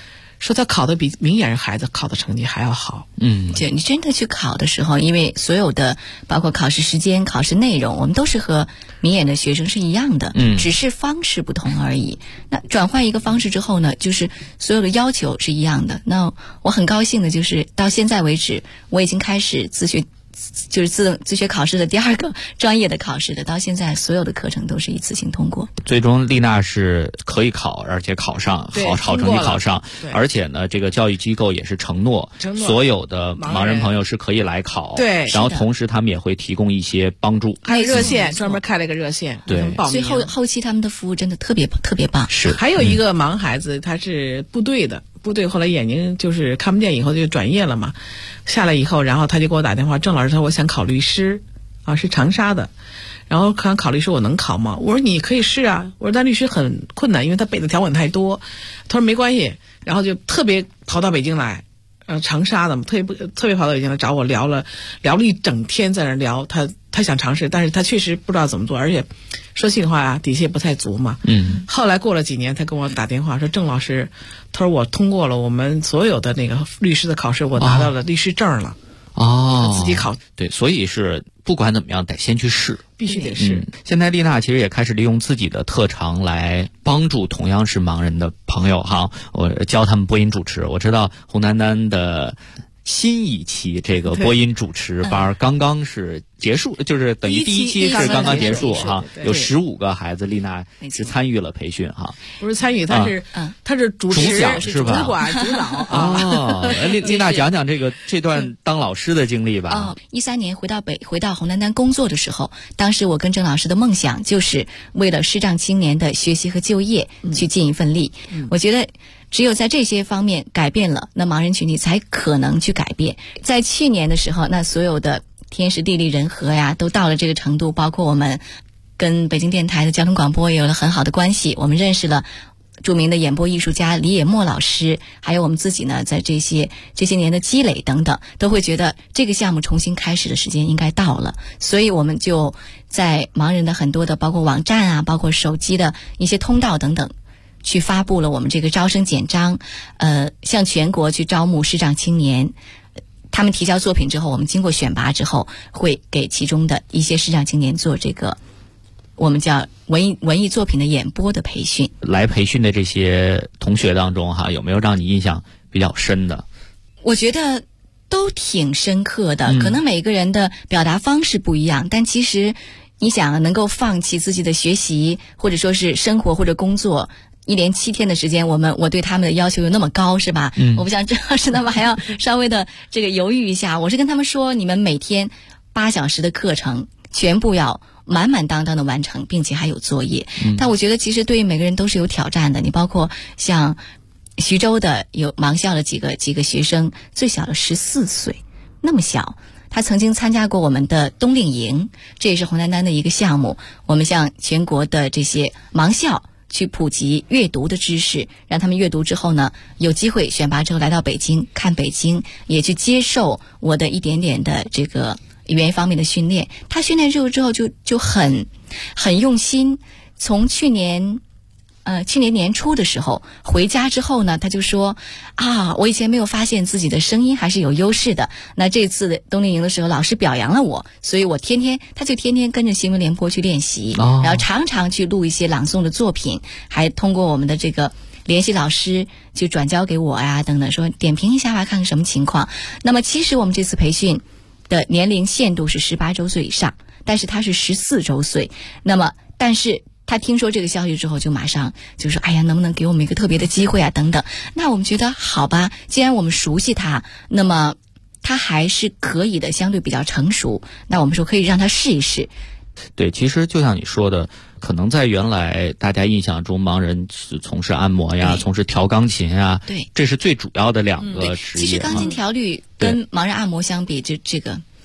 Speaker 9: 说他考的比明眼人孩子考的成绩还要好。
Speaker 10: 就你真的去考的时候，因为所有的包括考试时间、考试内容，我们都是和明眼的学生是一样的，只是方式不同而已。那转换一个方式之后呢，就是所有的要求是一样的。那我很高兴的就是到现在为止，我已经开始自学。就是自学考试的第2个专业的考试的，到现在所有的课程都是一次性通过。
Speaker 8: 最终丽娜是可以考，而且考上，好成绩考上，而且呢，这个教育机构也是承诺所有的盲人朋友是可以来考，
Speaker 9: 对，
Speaker 8: 然后同时他们也会提供一些帮助，
Speaker 9: 还有热线，专门开了一个热线，
Speaker 8: 对，
Speaker 10: 所以后期他们的服务真的特别棒。
Speaker 8: 是，
Speaker 9: 还有一个盲孩子，他是部队的。部队后来眼睛就是看不见，以后就转业了嘛。下来以后，然后他就给我打电话，郑老师，他说我想考律师，是长沙的，然后想考律师，我能考吗？我说你可以试啊。我说但律师很困难，因为他背的条文太多。他说没关系，然后就特别跑到北京来，长沙的嘛，特别跑到北京来找我聊了一整天，在那聊他想尝试，但是他确实不知道怎么做，而且说心里话啊，底气也不太足嘛。后来过了几年，他跟我打电话说，郑老师，他说我通过了我们所有的那个律师的考试，我拿到了律师证了。自己考。
Speaker 8: 对，所以是不管怎么样得先去试，
Speaker 9: 必须得试。
Speaker 8: 现在丽娜其实也开始利用自己的特长来帮助同样是盲人的朋友哈，我教他们播音主持。我知道洪丹丹的新一期这个播音主持班刚刚是结束，就是等于第一期是刚刚结束哈，有15个孩子，丽娜是参与了培训哈。
Speaker 9: 不是参与，他是主
Speaker 8: 讲是吧？
Speaker 9: 主管主导
Speaker 8: 丽娜讲讲这段当老师的经历吧。
Speaker 10: 13年回到洪丹丹工作的时候，当时我跟郑老师的梦想就是为了视障青年的学习和就业去尽一份力。我觉得只有在这些方面改变了，那盲人群体才可能去改变。在去年的时候，那所有的天时地利人和呀，都到了这个程度，包括我们跟北京电台的交通广播也有了很好的关系，我们认识了著名的演播艺术家李野墨老师，还有我们自己呢，在这些年的积累等等，都会觉得这个项目重新开始的时间应该到了，所以我们就在盲人的很多的包括网站啊，包括手机的一些通道等等，去发布了我们这个招生简章，向全国去招募视障青年。他们提交作品之后，我们经过选拔之后，会给其中的一些视障青年做这个我们叫文艺作品的演播的培训。
Speaker 8: 来培训的这些同学当中哈，有没有让你印象比较深的？
Speaker 10: 我觉得都挺深刻的，可能每个人的表达方式不一样，但其实你想能够放弃自己的学习，或者说是生活或者工作，1连7天的时间，我对他们的要求又那么高，是吧？我不想郑老师他们还要稍微的这个犹豫一下。我是跟他们说，你们每天8小时的课程全部要满满当当的完成，并且还有作业。但我觉得其实对于每个人都是有挑战的。你包括像徐州的有盲校的几个学生，最小的14岁，那么小。他曾经参加过我们的冬令营，这也是洪丹丹的一个项目。我们向全国的这些盲校去普及阅读的知识，让他们阅读之后呢，有机会选拔之后来到北京，看北京，也去接受我的一点点的这个语言方面的训练。他训练之后就很用心。从去年年初的时候回家之后呢，他就说我以前没有发现自己的声音还是有优势的。那这次的冬令营的时候，老师表扬了我，所以他就天天跟着新闻联播去练习，然后常常去录一些朗诵的作品，还通过我们的这个联系老师就转交给我呀等等，说点评一下吧，看看什么情况。那么其实我们这次培训的年龄限度是18周岁以上，但是他是14周岁。那么但是他听说这个消息之后，就马上就说：“哎呀，能不能给我们一个特别的机会啊？”等等。那我们觉得好吧，既然我们熟悉他，那么他还是可以的，相对比较成熟。那我们说可以让他试一试。
Speaker 8: 对，其实就像你说的，可能在原来大家印象中，盲人是从事按摩呀，从事调钢琴呀，
Speaker 10: 对，
Speaker 8: 这是最主要的2个职业。
Speaker 10: 其实钢琴调律跟盲人按摩相比，这个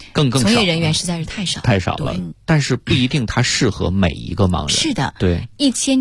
Speaker 8: 更少，
Speaker 10: 从业人员实在是太少
Speaker 8: 了。但是不一定他适合每一个盲人。
Speaker 10: 是的，
Speaker 8: 对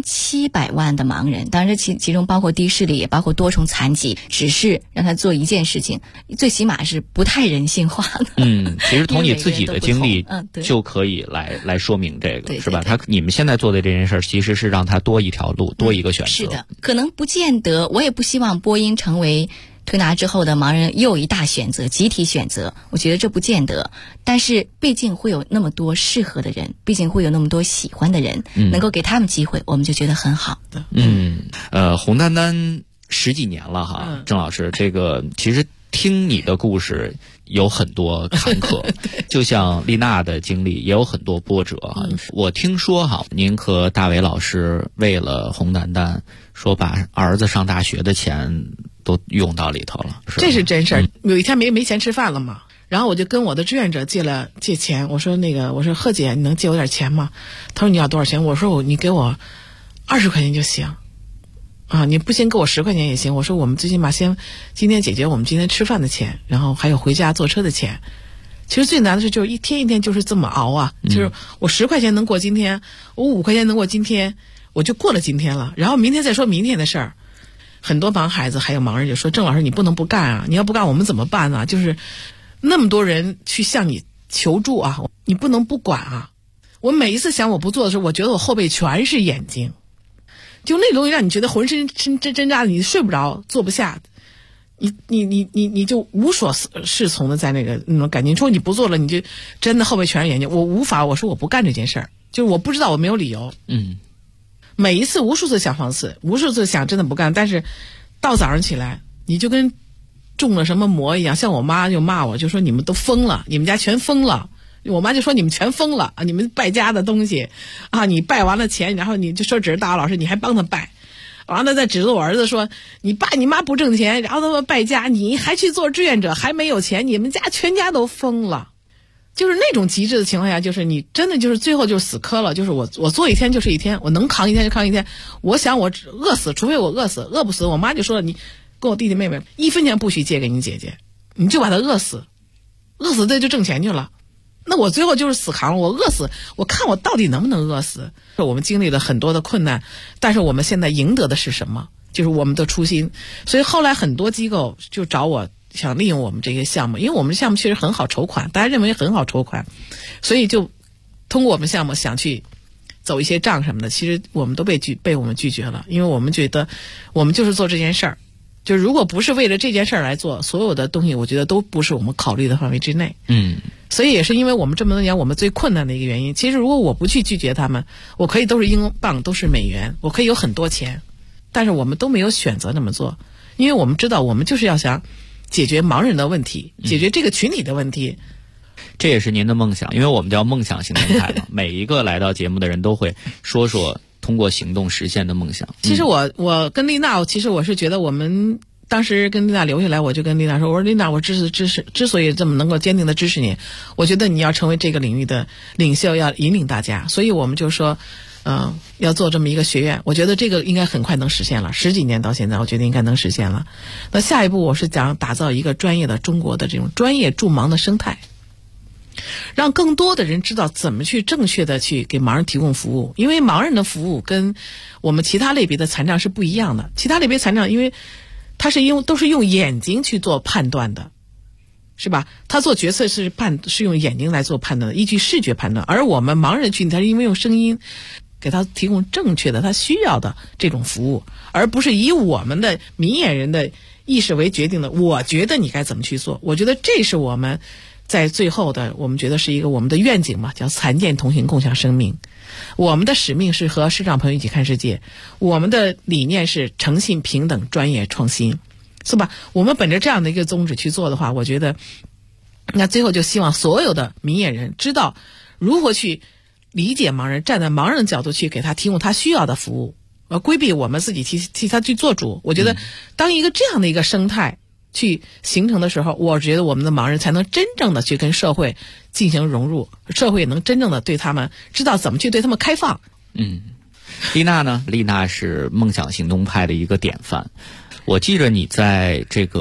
Speaker 10: ，1700万的盲人，当然其中包括低视力，也包括多重残疾，只是让他做一件事情，最起码是不太人性化的。
Speaker 8: 其实从你自己的经历就可以来说明这个，是吧？你们现在做的这件事儿，其实是让他多一条路，多一个选择。
Speaker 10: 是的，可能不见得，我也不希望播音成为推拿之后的盲人又一大选择，集体选择，我觉得这不见得。但是毕竟会有那么多适合的人，毕竟会有那么多喜欢的人，能够给他们机会，我们就觉得很好的。
Speaker 8: 洪丹丹10几年了哈，郑老师，这个其实听你的故事有很多坎坷，就像丽娜的经历也有很多波折哈。我听说哈，您和大伟老师为了洪丹丹，说把儿子上大学的钱都用到里头了，
Speaker 9: 这是真事儿。有一天没钱吃饭了嘛，然后我就跟我的志愿者借钱，我说贺姐，你能借我点钱吗？他说你要多少钱？我说你给我20块钱就行。你不行给我10块钱也行。我说我们最起码先今天解决我们今天吃饭的钱，然后还有回家坐车的钱。其实最难的是就是一天一天就是这么熬啊，就是我10块钱能过今天，我5块钱能过今天，我就过了今天了，然后明天再说明天的事儿。很多盲孩子还有盲人就说，郑老师你不能不干啊，你要不干我们怎么办啊？就是那么多人去向你求助啊，你不能不管啊。我每一次想我不做的时候，我觉得我后背全是眼睛，就那东西让你觉得浑身挣扎的，你睡不着，坐不下，你就无所适从的在那种感觉。你说你不做了，你就真的后背全是眼睛。我无法，我说我不干这件事儿，就是我不知道，我没有理由。每一次无数次想放肆，无数次想真的不干，但是到早上起来你就跟中了什么魔一样。像我妈就骂我，就说你们都疯了，你们家全疯了。我妈就说你们全疯了啊！你们败家的东西啊！你败完了钱，然后你就说指着大老师，你还帮他败，完了再指着我儿子说你爸你妈不挣钱，然后他们败家，你还去做志愿者，还没有钱，你们家全家都疯了。就是那种极致的情况下，就是你真的就是最后就死磕了。就是我做一天就是一天，我能扛一天就扛一天。我想我饿死，除非我饿死，饿不死。我妈就说你跟我弟弟妹妹1分钱不许借给你姐姐，你就把他饿死，饿死这就挣钱去了。那我最后就是死扛，我饿死，我看我到底能不能饿死。我们经历了很多的困难，但是我们现在赢得的是什么？就是我们的初心。所以后来很多机构就找我，想利用我们这些项目，因为我们的项目确实很好筹款，大家认为很好筹款，所以就通过我们项目想去走一些账什么的，其实我们都被我们拒绝了，因为我们觉得我们就是做这件事儿，就如果不是为了这件事儿来做，所有的东西我觉得都不是我们考虑的范围之内。所以也是因为我们这么多年我们最困难的一个原因。其实如果我不去拒绝他们，我可以都是英镑都是美元，我可以有很多钱，但是我们都没有选择那么做，因为我们知道我们就是要想解决盲人的问题，解决这个群体的问题。
Speaker 8: 这也是您的梦想，因为我们叫梦想行动派嘛，每一个来到节目的人都会说通过行动实现的梦想。
Speaker 9: 其实我跟丽娜，其实我是觉得我们当时跟丽娜留下来，我就跟丽娜说，我说丽娜，我之所以这么能够坚定的支持你，我觉得你要成为这个领域的领袖，要引领大家，所以我们就说要做这么一个学院。我觉得这个应该很快能实现了，10几年到现在我觉得应该能实现了。那下一步我是想打造一个专业的中国的这种专业助盲的生态，让更多的人知道怎么去正确的去给盲人提供服务。因为盲人的服务跟我们其他类别的残障是不一样的，其他类别残障因为他都是用眼睛去做判断的，是吧？他做决策是用眼睛来做判断的，依据视觉判断。而我们盲人群体他是因为用声音给他提供正确的他需要的这种服务，而不是以我们的明眼人的意识为决定的，我觉得你该怎么去做。我觉得这是我们在最后的，我们觉得是一个我们的愿景嘛，叫残健同行共享生命。我们的使命是和视障朋友一起看世界，我们的理念是诚信平等专业创新，是吧？我们本着这样的一个宗旨去做的话，我觉得那最后就希望所有的明眼人知道如何去理解盲人，站在盲人的角度去给他提供他需要的服务，规避我们自己替他去做主。我觉得当一个这样的一个生态去形成的时候，我觉得我们的盲人才能真正的去跟社会进行融入，社会也能真正的对他们知道怎么去对他们开放。
Speaker 8: 丽娜呢？丽娜是梦想行动派的一个典范。我记着你在这个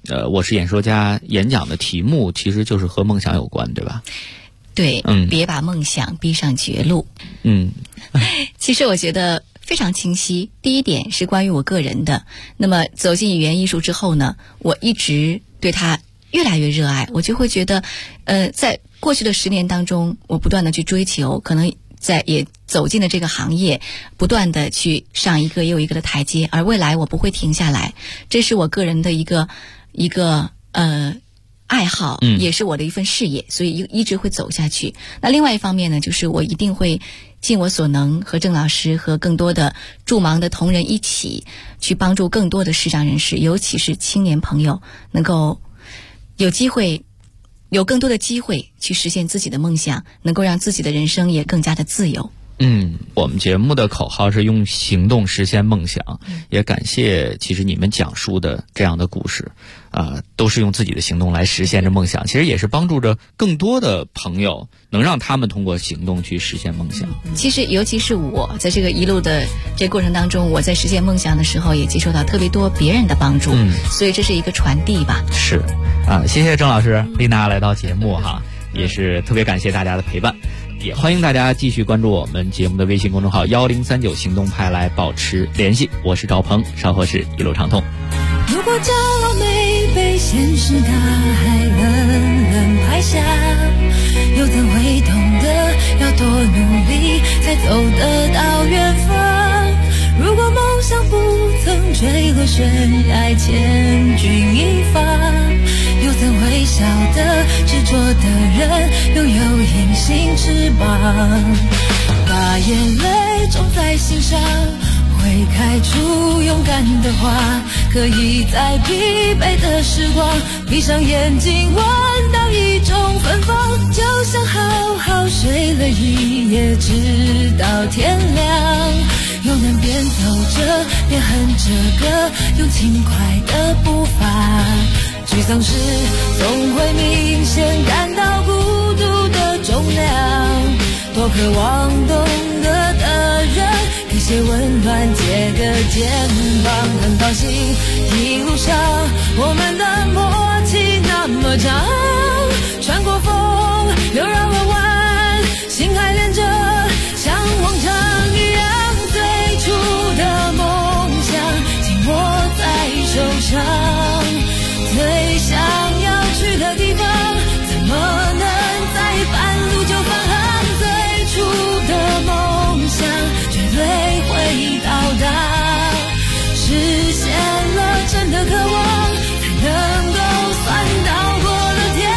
Speaker 8: 我是演说家演讲的题目其实就是和梦想有关，对吧？
Speaker 10: 对，别把梦想逼上绝路。其实我觉得非常清晰。第一点是关于我个人的，那么走进语言艺术之后呢，我一直对它越来越热爱，我就会觉得在过去的10年当中，我不断的去追求，可能也走进了这个行业，不断的去上一个又一个的台阶，而未来我不会停下来，这是我个人的一个爱好，也是我的一份事业，所以一直会走下去。那另外一方面呢，就是我一定会尽我所能和郑老师和更多的助盲的同仁一起去帮助更多的视障人士，尤其是青年朋友能够有更多的机会去实现自己的梦想，能够让自己的人生也更加的自由。
Speaker 8: 我们节目的口号是用行动实现梦想，也感谢其实你们讲述的这样的故事都是用自己的行动来实现着梦想，其实也是帮助着更多的朋友，能让他们通过行动去实现梦想。
Speaker 10: 其实尤其是我在这个一路的这个过程当中，我在实现梦想的时候也接受到特别多别人的帮助，所以这是一个传递吧。
Speaker 8: 是谢谢郑老师丽娜来到节目也是特别感谢大家的陪伴，也欢迎大家继续关注我们节目的微信公众号1039行动派来保持联系。我是赵鹏，稍后是一路畅通。
Speaker 15: 如果骄傲没被现实大海冷拍下，又怎会懂得要多努力才走得到远方？如果梦想不曾坠落悬崖千钧一发，又怎会晓得执着的人拥有隐形翅膀？把眼泪种在心上，会开出勇敢的花，可以在疲惫的时光闭上眼睛闻到一种芬芳，就像好好睡了一夜直到天亮，又能边走着边哼着歌，用轻快的步伐。沮丧时总会明显感到孤独的重量，多渴望懂得的人给些温暖，借个肩膀。很高兴一路上我们的默契那么长，穿过风又绕了弯，心还连着像往常一样，最初的梦想紧握在手上，最想要去的地方怎么能在半路就返航？最初的梦想绝对会到达，实现了真的渴望，才能够算到过了天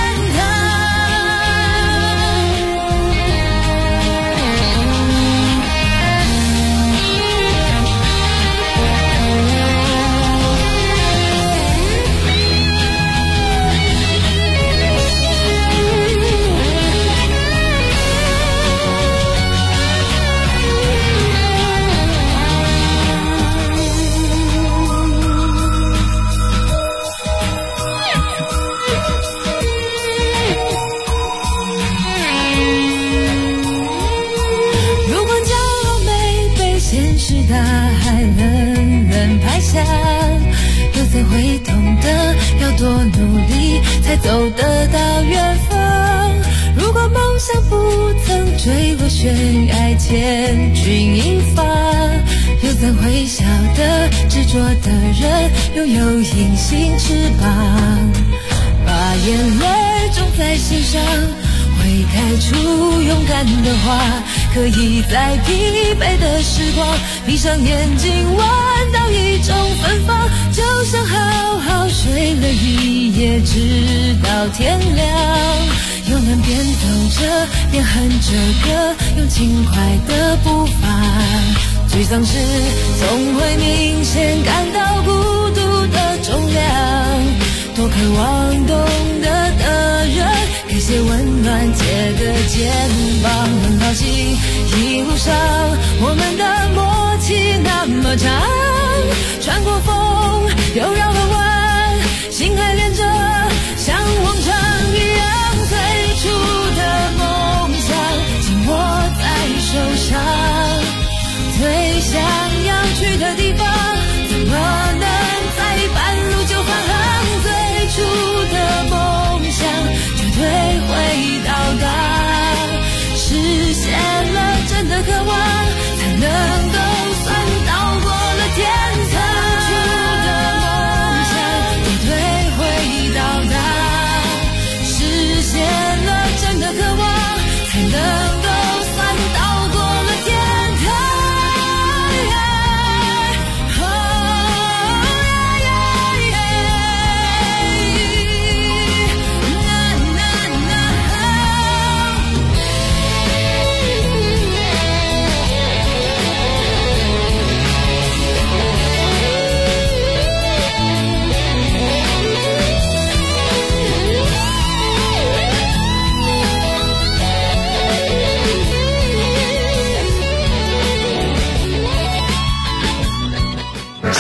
Speaker 15: 大海冷拍下，又怎会懂得要多努力才走得到远方？如果梦想不曾坠落悬崖千钧一发，又怎会晓得执着的人拥有隐形翅膀？把眼泪种在心上，会开出勇敢的花，可以在疲惫的时光闭上眼睛闻到一种芬芳，就像好好睡了一夜直到天亮，又能边走着边哼着歌，用轻快的步伐。沮丧时总会明显感到孤独的重量，多渴望懂得的人给些温暖，借个肩膀。很高兴一路上我们的默契那么长，穿过风又绕了弯，心还连着像往常一样，最初的梦想紧握在手上，最想要去的地方怎么能在半路就返航？最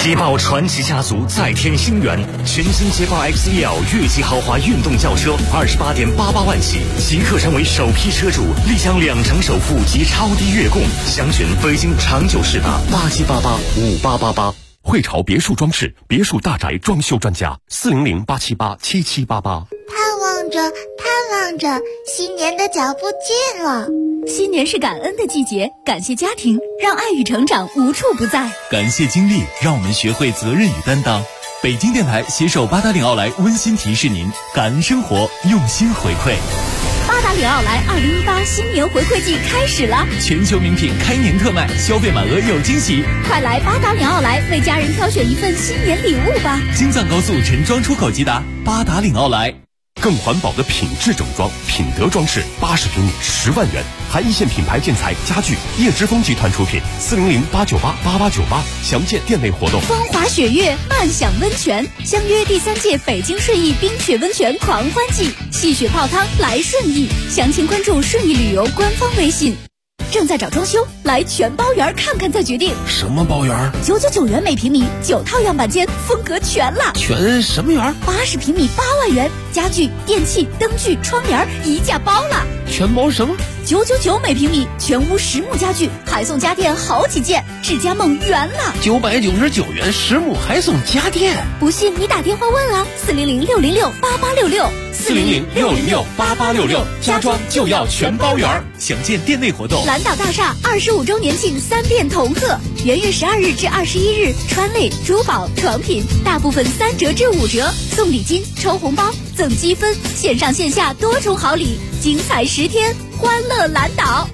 Speaker 11: 捷豹传奇家族再添新元，全新捷豹 XEL 越级豪华运动轿车28.88万起，即刻成为首批车主，立享2成首付及超低月供。详询北京长久世达87885888。
Speaker 2: 汇潮别墅装饰，别墅大宅装修专家，400-878-7788。
Speaker 7: 盼望着，新年的脚步近了。
Speaker 13: 新年是感恩的季节，感谢家庭，让爱与成长无处不在；
Speaker 16: 感谢经历，让我们学会责任与担当。北京电台携手八达岭奥莱温馨提示您：感恩生活，用心回馈。
Speaker 13: 八达岭奥莱2018新年回馈季开始了，
Speaker 16: 全球名品开年特卖，消费满额有惊喜。
Speaker 13: 快来八达岭奥莱为家人挑选一份新年礼物吧！
Speaker 16: 京藏高速陈庄出口即达，八达岭奥莱。
Speaker 2: 更环保的品质整装，品德装饰，80平米10万元，含一线品牌建材家具，叶之峰集团出品，400-898-8898，详见店内活动。
Speaker 13: 风华雪月，慢享温泉，相约第3届北京顺义冰雪温泉狂欢季，戏雪泡汤来顺义，详情关注顺义旅游官方微信。正在找装修，来全包园看看再决定。
Speaker 12: 什么包园
Speaker 13: ？999元每平米，9套样板间，风格全了。
Speaker 12: 全什么园
Speaker 13: ？80平米8万元，家具、电器、灯具、窗帘一价包了。
Speaker 12: 全包什么
Speaker 13: ？999每平米，全屋实木家具，还送家电好几件，智家梦圆了。
Speaker 12: 999元实木还送家电，
Speaker 13: 不信你打电话问啊，400-606-8866。
Speaker 16: 400-606-8866，家装就要全包圆，详见店内活动。
Speaker 13: 蓝岛大厦25周年庆3店同贺，元月12日至21日，川类、珠宝、床品大部分3折至5折，送礼金、抽红包、赠积分，线上线下多重好礼，精彩10天，欢乐蓝岛。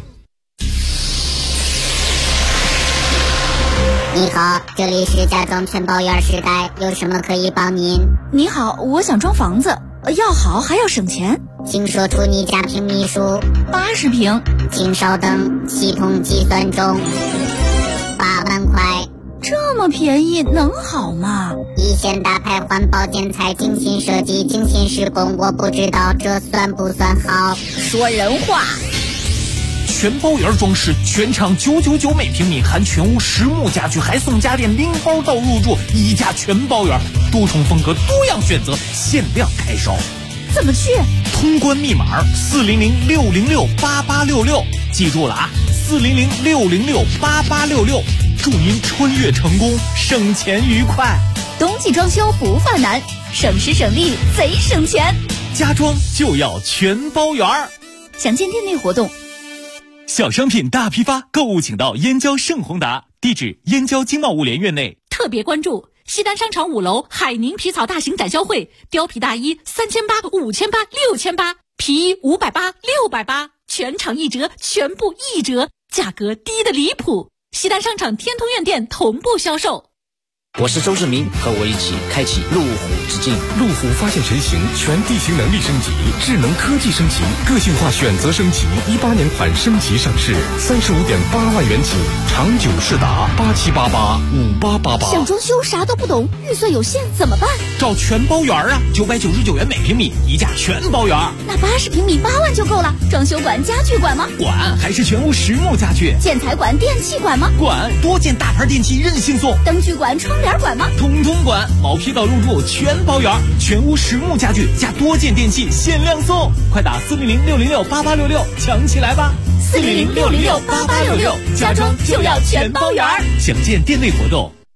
Speaker 7: 你好，这里是家装全包园时代，有什么可以帮您？
Speaker 13: 你好，我想装房子，要好还要省钱，
Speaker 7: 请说出你家平米数。
Speaker 13: 80平。
Speaker 7: 请稍等，系统计算中。8万块。
Speaker 13: 这么便宜能好吗？
Speaker 7: 一线大牌环保建材，精心设计，精心施工，我不知道这算不算好。
Speaker 13: 说人话。
Speaker 16: 全包园装饰，全场999每平米，含全屋实木家具，还送家电，拎包到入住，一价全包园，多重风格，多样选择，限量开售。
Speaker 13: 怎么去？
Speaker 16: 通关密码400-606-8866，记住了啊，400-606-8866，祝您穿越成功，省钱愉快。
Speaker 13: 冬季装修不犯难，省时省力贼省钱，
Speaker 16: 家装就要全包园。
Speaker 13: 详见店内活动。
Speaker 16: 小商品大批发，购物请到燕郊盛宏达，地址燕郊经贸物联院内。
Speaker 13: 特别关注西单商场5楼海宁皮草大型展销会，貂皮大衣3800、5800、6800，皮衣580、680，全场1折，全部1折，价格低得离谱。西单商场天通苑店同步销售。
Speaker 14: 我是周志明，和我一起开启路虎之境。
Speaker 2: 路虎发现神行，全地形能力升级，智能科技升级，个性化选择升级，18年款升级上市，35.8万元起，长久世达87885888。
Speaker 13: 想装修啥都不懂，预算有限怎么办？
Speaker 16: 找全包园啊，999元每平米，一价全包园。
Speaker 13: 那80平米8万就够了。装修管、家具管吗？
Speaker 16: 管，还是全屋实木家具。
Speaker 13: 建材管、电器管吗？
Speaker 16: 管，多件大牌电器任性送。
Speaker 13: 灯具管、窗帘管吗？
Speaker 16: 通通管，毛坯到入住全包圆，全屋实木家具加多件电器限量送，快打400-606-8866抢起来吧
Speaker 13: ！400-606-8866，家装就要全包圆。
Speaker 16: 详见店内活动。